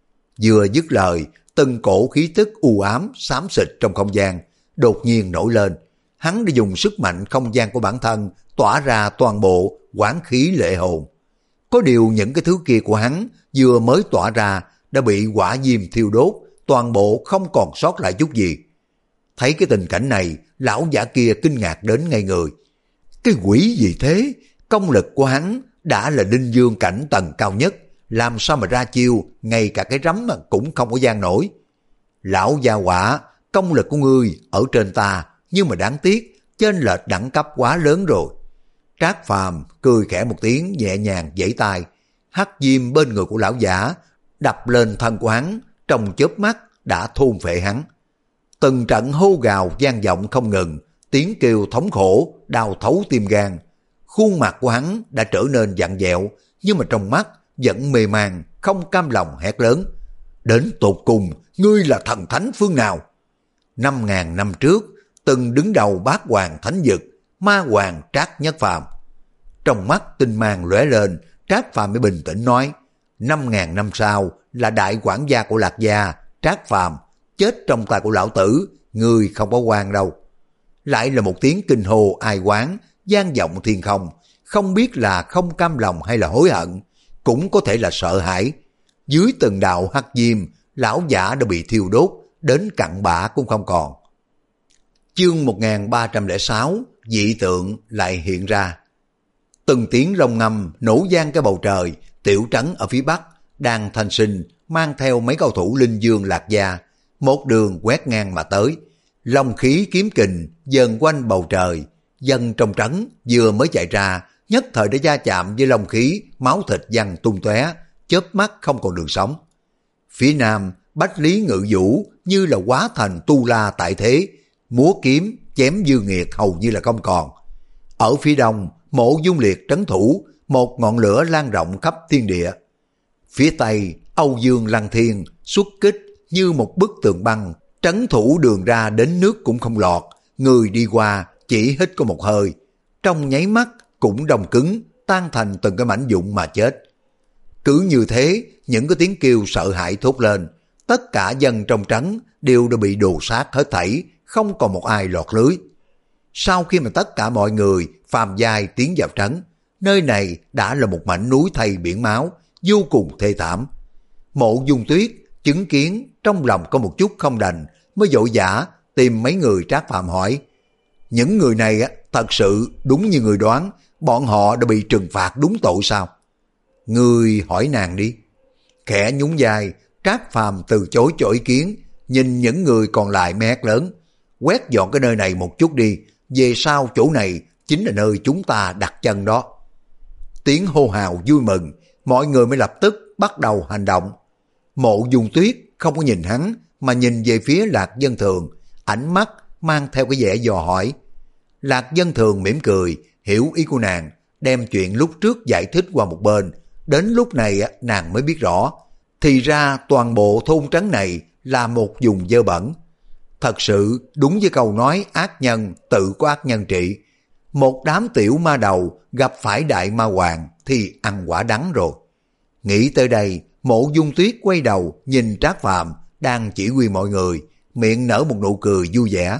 Vừa dứt lời, từng cổ khí tức u ám xám xịt trong không gian đột nhiên nổi lên. Hắn đã dùng sức mạnh không gian của bản thân tỏa ra toàn bộ quán khí lệ hồn. Có điều những cái thứ kia của hắn vừa mới tỏa ra đã bị hỏa diêm thiêu đốt, toàn bộ không còn sót lại chút gì. Thấy cái tình cảnh này, lão giả kia kinh ngạc đến ngây người. Cái quỷ gì thế? Công lực của hắn đã là linh dương cảnh tầng cao nhất, làm sao mà ra chiêu ngay cả cái rắm mà cũng không có gian nổi. Lão gia hỏa, công lực của ngươi ở trên ta, nhưng mà đáng tiếc chênh lệch đẳng cấp quá lớn rồi. Trác Phàm cười khẽ một tiếng, nhẹ nhàng giãy tay, hắc diêm bên người của lão giả đập lên thân của hắn, trong chớp mắt đã thôn phệ hắn. Từng trận hô gào vang vọng không ngừng, tiếng kêu thống khổ đau thấu tim gan. Khuôn mặt của hắn đã trở nên vặn vẹo, nhưng mà trong mắt vẫn mê man, không cam lòng hét lớn. Đến tột cùng, ngươi là thần thánh phương nào? Năm ngàn năm trước, từng đứng đầu bát hoàng thánh vực, ma hoàng Trác Nhất Phàm. Trong mắt tinh mang lóe lên, Trác Phàm mới bình tĩnh nói, năm ngàn năm sau là đại quản gia của Lạc Gia, Trác Phàm, chết trong tay của lão tử, ngươi không có quan đâu. Lại là một tiếng kinh hô ai oán, vang vọng thiên không, không biết là không cam lòng hay là hối hận, cũng có thể là sợ hãi. Dưới từng đạo hắc diêm, lão giả đã bị thiêu đốt, đến cặn bã cũng không còn. Chương một nghìn ba trăm lẻ sáu, dị tượng lại hiện ra. Từng tiếng rồng ngâm nổ vang cái bầu trời, tiểu trấn ở phía bắc, đang thanh sinh, mang theo mấy cao thủ linh dương Lạc Gia, một đường quét ngang mà tới. Long khí kiếm kình dần quanh bầu trời, dân trong trấn vừa mới chạy ra, nhất thời đã va chạm với long khí, máu thịt văng tung tóe, chớp mắt không còn đường sống. Phía nam, Bách Lý Ngự Vũ như là hóa thành tu la tại thế, múa kiếm chém Dương Nghiệt hầu như là không còn. Ở phía đông, Mộ Dung Liệt trấn thủ, một ngọn lửa lan rộng khắp thiên địa. Phía tây, Âu Dương Lăng Thiên xuất kích như một bức tường băng, trấn thủ đường ra đến nước cũng không lọt, người đi qua chỉ hít có một hơi, trong nháy mắt cũng đông cứng, tan thành từng cái mảnh vụn mà chết. Cứ như thế, những cái tiếng kêu sợ hãi thốt lên, tất cả dân trong trấn đều đã bị đồ sát hết thảy, không còn một ai lọt lưới. Sau khi mà tất cả mọi người phàm giai tiến vào trấn, nơi này đã là một mảnh núi thây biển máu, vô cùng thê thảm. Mộ Dung Tuyết chứng kiến trong lòng có một chút không đành, mới vội vã tìm mấy người Trác Phàm hỏi. Những người này á, thật sự đúng như người đoán, bọn họ đã bị trừng phạt đúng tội sao? Người hỏi nàng đi. Khẽ nhún vai, Trác Phàm từ chối cho ý kiến, nhìn những người còn lại mới hét lớn. Quét dọn cái nơi này một chút đi, về sau chỗ này chính là nơi chúng ta đặt chân đó. Tiếng hô hào vui mừng, mọi người mới lập tức bắt đầu hành động. Mộ Dung Tuyết không có nhìn hắn, mà nhìn về phía Lạc Dân Thường, ánh mắt mang theo cái vẻ dò hỏi. Lạc Dân Thường mỉm cười, hiểu ý của nàng, đem chuyện lúc trước giải thích qua một bên. Đến lúc này nàng mới biết rõ, thì ra toàn bộ thôn trấn này là một vùng dơ bẩn. Thật sự đúng với câu nói ác nhân tự có ác nhân trị. Một đám tiểu ma đầu gặp phải đại ma hoàng thì ăn quả đắng rồi. Nghĩ tới đây, Mộ Dung Tuyết quay đầu nhìn Trác Phàm đang chỉ huy mọi người, miệng nở một nụ cười vui vẻ.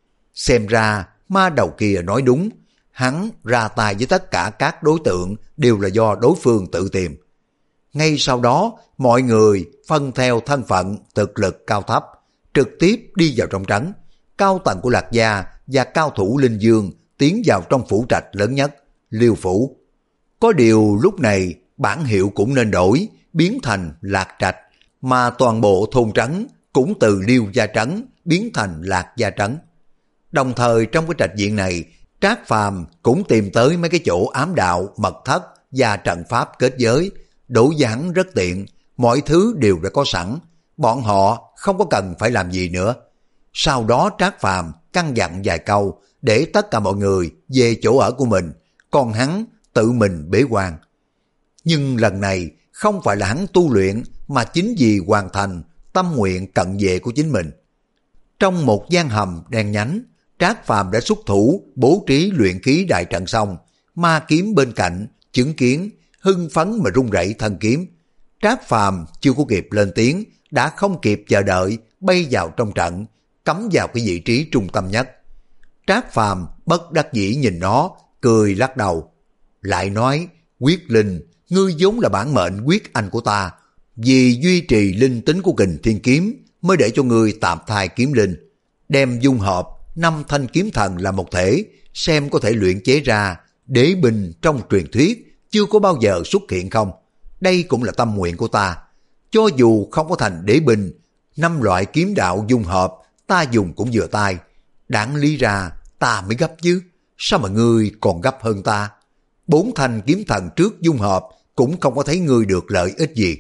Xem ra ma đầu kia nói đúng, hắn ra tay với tất cả các đối tượng đều là do đối phương tự tìm. Ngay sau đó, mọi người phân theo thân phận, thực lực cao thấp, trực tiếp đi vào trong trấn. Cao tầng của Lạc Gia và cao thủ Linh Dương tiến vào trong phủ trạch lớn nhất, Liêu Phủ. Có điều lúc này bản hiệu cũng nên đổi, biến thành Lạc Trạch, mà toàn bộ thôn trấn cũng từ Liêu Gia Trấn biến thành Lạc Gia Trấn. Đồng thời trong cái trạch viện này, Trác Phàm cũng tìm tới mấy cái chỗ ám đạo, mật thất và trận pháp kết giới, đối với hắn rất tiện, mọi thứ đều đã có sẵn, bọn họ không có cần phải làm gì nữa. Sau đó Trác Phàm căn dặn vài câu để tất cả mọi người về chỗ ở của mình, còn hắn tự mình bế quan. Nhưng lần này không phải là hắn tu luyện, mà chính vì hoàn thành tâm nguyện cận vệ của chính mình. Trong một gian hầm đen nhánh, Trác Phàm đã xuất thủ bố trí luyện khí đại trận xong, ma kiếm bên cạnh chứng kiến, hưng phấn mà run rẩy thân kiếm. Trác Phàm chưa có kịp lên tiếng, đã không kịp chờ đợi, bay vào trong trận, cắm vào cái vị trí trung tâm nhất. Trác Phàm bất đắc dĩ nhìn nó, cười lắc đầu, lại nói: Quyết Linh, ngươi vốn là bản mệnh quyết anh của ta, vì duy trì linh tính của Kình Thiên Kiếm mới để cho ngươi tạm thai kiếm linh, đem dung hợp năm thanh kiếm thần là một thể, xem có thể luyện chế ra đế binh trong truyền thuyết chưa có bao giờ xuất hiện không. Đây cũng là tâm nguyện của ta. Cho dù không có thành đế binh, năm loại kiếm đạo dung hợp ta dùng cũng vừa tay. Đáng lý ra ta mới gấp chứ, sao mà ngươi còn gấp hơn ta? Bốn thanh kiếm thần trước dung hợp cũng không có thấy ngươi được lợi ích gì.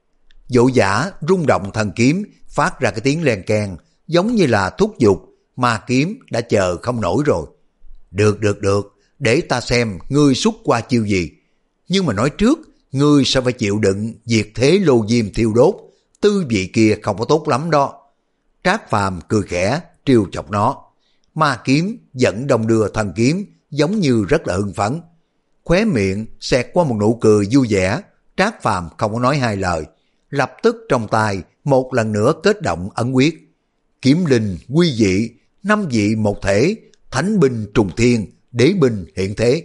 Dỗ giả rung động thần kiếm, phát ra cái tiếng len keng, giống như là thúc giục, mà kiếm đã chờ không nổi rồi. Được được được, để ta xem ngươi xuất qua chiêu gì. Nhưng mà nói trước, ngươi sẽ phải chịu đựng diệt thế lô diêm thiêu đốt, tư vị kia không có tốt lắm đó. Trác Phàm cười khẽ trêu chọc nó. Ma kiếm dẫn đông đưa thần kiếm, giống như rất là hưng phấn. Khóe miệng xẹt qua một nụ cười vui vẻ. Trác Phàm không có nói hai lời, lập tức trong tay một lần nữa kết động ấn quyết. Kiếm linh quy dị, năm vị một thể, thánh binh trùng thiên, đế binh hiện thế.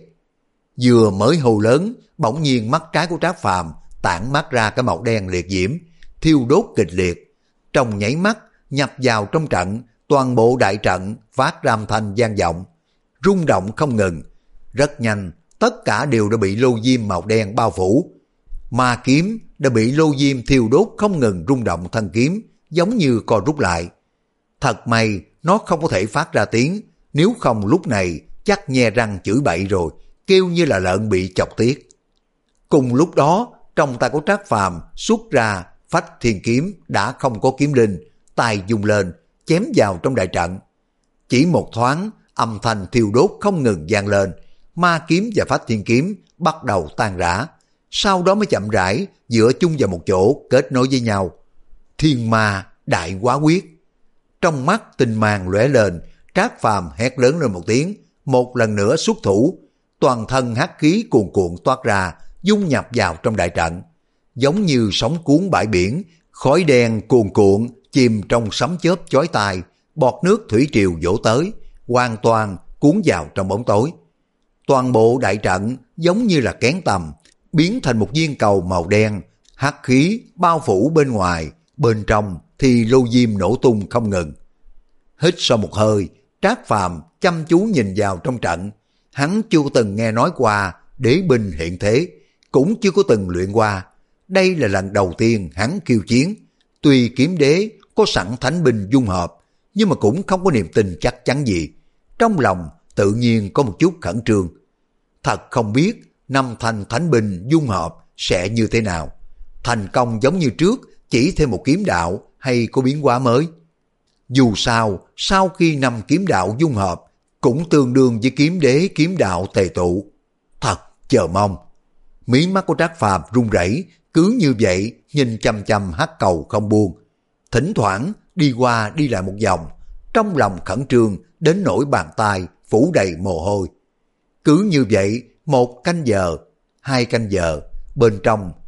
Vừa mới hô lớn, bỗng nhiên mắt trái của Trác Phàm tản mắt ra cái màu đen liệt diễm, thiêu đốt kịch liệt. Trong nháy mắt nhập vào trong trận, toàn bộ đại trận phát ra âm thanh vang vọng, rung động không ngừng. Rất nhanh, tất cả đều đã bị lô diêm màu đen bao phủ. Ma kiếm đã bị lô diêm thiêu đốt không ngừng rung động thân kiếm, giống như co rút lại. Thật may nó không có thể phát ra tiếng, nếu không lúc này chắc nhe răng chửi bậy rồi, kêu như là lợn bị chọc tiết. Cùng lúc đó, trong tay của Trác Phàm xuất ra Phách Thiên Kiếm đã không có kiếm linh, tay dùng lên chém vào trong đại trận. Chỉ một thoáng, âm thanh thiêu đốt không ngừng vang lên, ma kiếm và Phách Thiên Kiếm bắt đầu tan rã, sau đó mới chậm rãi dựa chung vào một chỗ kết nối với nhau. Thiên ma đại quá quyết. Trong mắt tinh mang lóe lên, Trác Phàm hét lớn lên một tiếng, một lần nữa xuất thủ, toàn thân hắc khí cuồn cuộn toát ra, dung nhập vào trong đại trận, giống như sóng cuốn bãi biển, khói đen cuồn cuộn chìm trong sấm chớp chói tai, bọt nước thủy triều vỗ tới, hoàn toàn cuốn vào trong bóng tối. Toàn bộ đại trận giống như là kén tầm, biến thành một viên cầu màu đen, hắc khí bao phủ bên ngoài, bên trong thì lô diêm nổ tung không ngừng. Hít sau một hơi, Trác Phàm chăm chú nhìn vào trong trận. Hắn chưa từng nghe nói qua đế binh hiện thế, cũng chưa có từng luyện qua. Đây là lần đầu tiên hắn khiêu chiến. Tuy kiếm đế có sẵn thánh binh dung hợp, nhưng mà cũng không có niềm tin chắc chắn gì. Trong lòng tự nhiên có một chút khẩn trương. Thật không biết năm thanh thánh binh dung hợp sẽ như thế nào. Thành công giống như trước, chỉ thêm một kiếm đạo hay có biến hóa mới. Dù sao, sau khi năm kiếm đạo dung hợp, cũng tương đương với kiếm đế kiếm đạo tề tụ. Thật chờ mong. Mí mắt của Trác Phàm run rẩy, cứ như vậy nhìn chăm chăm hắc cầu không buông. Thỉnh thoảng đi qua đi lại một vòng, trong lòng khẩn trương đến nỗi bàn tay phủ đầy mồ hôi. Cứ như vậy, một canh giờ, hai canh giờ, bên trong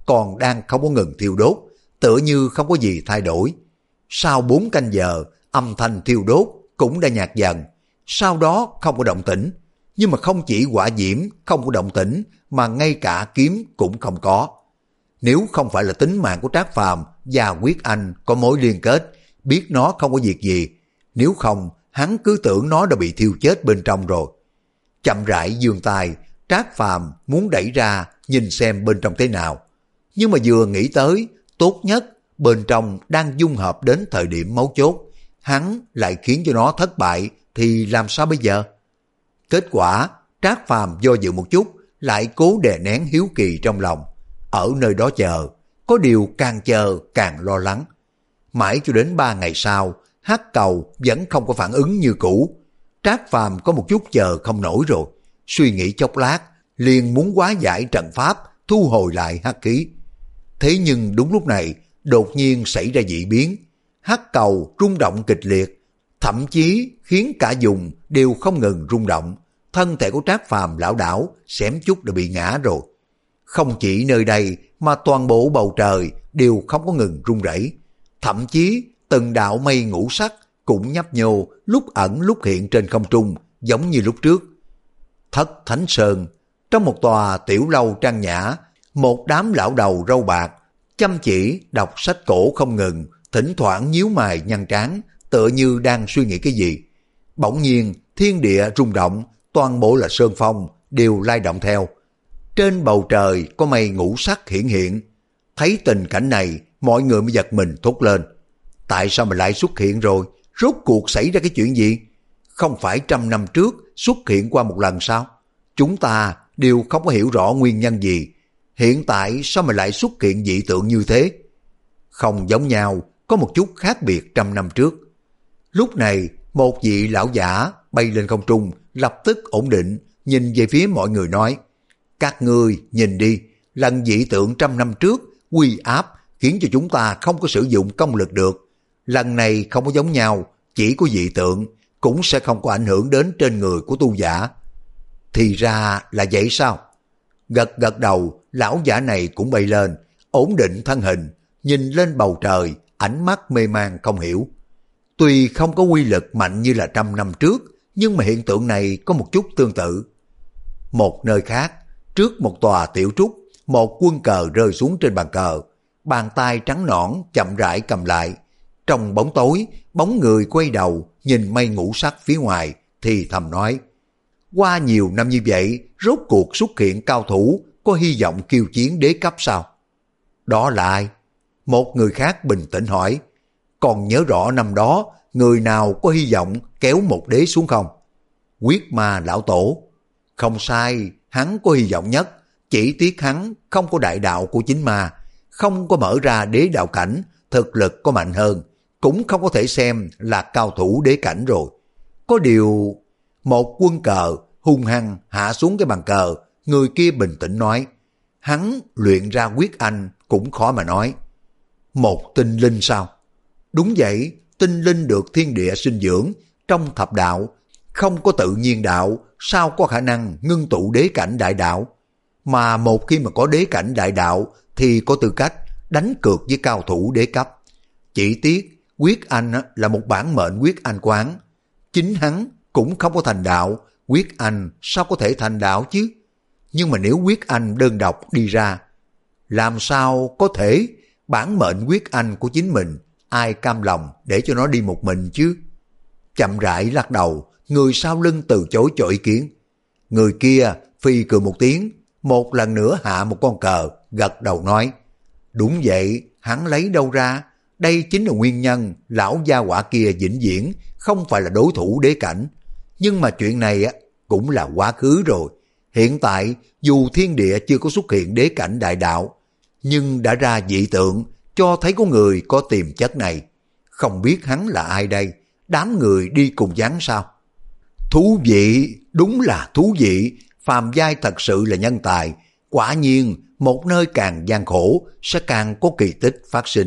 còn đang không có ngừng thiêu đốt, tựa như không có gì thay đổi. Sau bốn canh giờ, âm thanh thiêu đốt cũng đã nhạt dần, sau đó không có động tĩnh. Nhưng mà không chỉ hỏa diễm không có động tĩnh, mà ngay cả kiếm cũng không có. Nếu không phải là tính mạng của Trác Phàm và Quyết Anh có mối liên kết, biết nó không có việc gì, nếu không hắn cứ tưởng nó đã bị thiêu chết bên trong rồi. Chậm rãi giương tay, Trác Phàm muốn đẩy ra nhìn xem bên trong thế nào, nhưng mà vừa nghĩ tới tốt nhất bên trong đang dung hợp đến thời điểm mấu chốt, hắn lại khiến cho nó thất bại thì làm sao bây giờ? Kết quả Trác Phàm do dự một chút, lại cố đè nén hiếu kỳ trong lòng, ở nơi đó chờ. Có điều càng chờ càng lo lắng. Mãi cho đến ba ngày sau, hắc cầu vẫn không có phản ứng như cũ. Trác Phàm có một chút chờ không nổi rồi, suy nghĩ chốc lát, liền muốn hóa giải trận pháp, thu hồi lại hắc khí. Thế nhưng đúng lúc này, đột nhiên xảy ra dị biến. Hắc cầu rung động kịch liệt, thậm chí khiến cả vùng đều không ngừng rung động. Thân thể của Trác Phàm lảo đảo, xém chút đã bị ngã rồi. Không chỉ nơi đây mà toàn bộ bầu trời đều không có ngừng rung rẩy. Thậm chí từng đạo mây ngũ sắc cũng nhấp nhô, lúc ẩn lúc hiện trên không trung, giống như lúc trước. Thất Thánh Sơn, trong một tòa tiểu lâu trang nhã, một đám lão đầu râu bạc chăm chỉ đọc sách cổ không ngừng, thỉnh thoảng nhíu mày nhăn trán, tựa như đang suy nghĩ cái gì. Bỗng nhiên thiên địa rung động, toàn bộ là sơn phong đều lay động theo. Trên bầu trời có mây ngũ sắc hiển hiện. Thấy tình cảnh này, mọi người mới giật mình thốt lên. Tại sao mà lại xuất hiện rồi? Rốt cuộc xảy ra cái chuyện gì? Không phải trăm năm trước xuất hiện qua một lần sao? Chúng ta đều không có hiểu rõ nguyên nhân gì. Hiện tại sao mà lại xuất hiện dị tượng như thế? Không giống nhau, có một chút khác biệt trăm năm trước. Lúc này, một vị lão giả bay lên không trung, lập tức ổn định, nhìn về phía mọi người nói: các ngươi nhìn đi, lần dị tượng trăm năm trước uy áp khiến cho chúng ta không có sử dụng công lực được. Lần này không có giống nhau, chỉ có dị tượng cũng sẽ không có ảnh hưởng đến trên người của tu giả. Thì ra là vậy sao? Gật gật đầu, lão giả này cũng bay lên, ổn định thân hình, nhìn lên bầu trời, ánh mắt mê man không hiểu. Tuy không có quy lực mạnh như là trăm năm trước, nhưng mà hiện tượng này có một chút tương tự. Một nơi khác, trước một tòa tiểu trúc, một quân cờ rơi xuống trên bàn cờ. Bàn tay trắng nõn chậm rãi cầm lại. Trong bóng tối, bóng người quay đầu nhìn mây ngũ sắc phía ngoài thì thầm nói: qua nhiều năm như vậy, rốt cuộc xuất hiện cao thủ có hy vọng khiêu chiến đế cấp sao? Đó là ai? Một người khác bình tĩnh hỏi: còn nhớ rõ năm đó người nào có hy vọng kéo một đế xuống không? Quyết Ma lão tổ. Không sai, hắn có hy vọng nhất, chỉ tiếc hắn không có đại đạo của chính ma, không có mở ra đế đạo cảnh, thực lực có mạnh hơn, cũng không có thể xem là cao thủ đế cảnh rồi. Có điều, một quân cờ hung hăng hạ xuống cái bàn cờ, người kia bình tĩnh nói: hắn luyện ra quyết anh cũng khó mà nói. Một tinh linh sao? Đúng vậy, tinh linh được thiên địa sinh dưỡng, trong thập đạo không có tự nhiên đạo, sao có khả năng ngưng tụ đế cảnh đại đạo? Mà một khi mà có đế cảnh đại đạo thì có tư cách đánh cược với cao thủ đế cấp. Chỉ tiếc Quyết Anh là một bản mệnh Quyết Anh quán, chính hắn cũng không có thành đạo, Quyết Anh sao có thể thành đạo chứ? Nhưng mà nếu Quyết Anh đơn độc đi ra, làm sao có thể? Bản mệnh Quyết Anh của chính mình, ai cam lòng để cho nó đi một mình chứ? Chậm rãi lắc đầu, người sau lưng từ chối cho ý kiến. Người kia phi cười một tiếng, một lần nữa hạ một con cờ, gật đầu nói: đúng vậy, hắn lấy đâu ra? Đây chính là nguyên nhân lão gia hỏa kia vĩnh viễn không phải là đối thủ đế cảnh. Nhưng mà chuyện này cũng là quá khứ rồi. Hiện tại dù thiên địa chưa có xuất hiện đế cảnh đại đạo, nhưng đã ra dị tượng cho thấy có người có tiềm chất này. Không biết hắn là ai đây? Đám người đi cùng hắn sao? Thú vị, đúng là thú vị. Phàm giai thật sự là nhân tài. Quả nhiên một nơi càng gian khổ sẽ càng có kỳ tích phát sinh.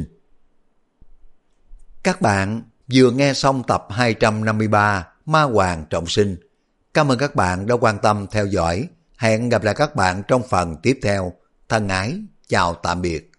Các bạn vừa nghe xong tập hai trăm năm mươi ba Ma Hoàng Trọng Sinh. Cảm ơn các bạn đã quan tâm theo dõi. Hẹn gặp lại các bạn trong phần tiếp theo. Thân ái, chào tạm biệt.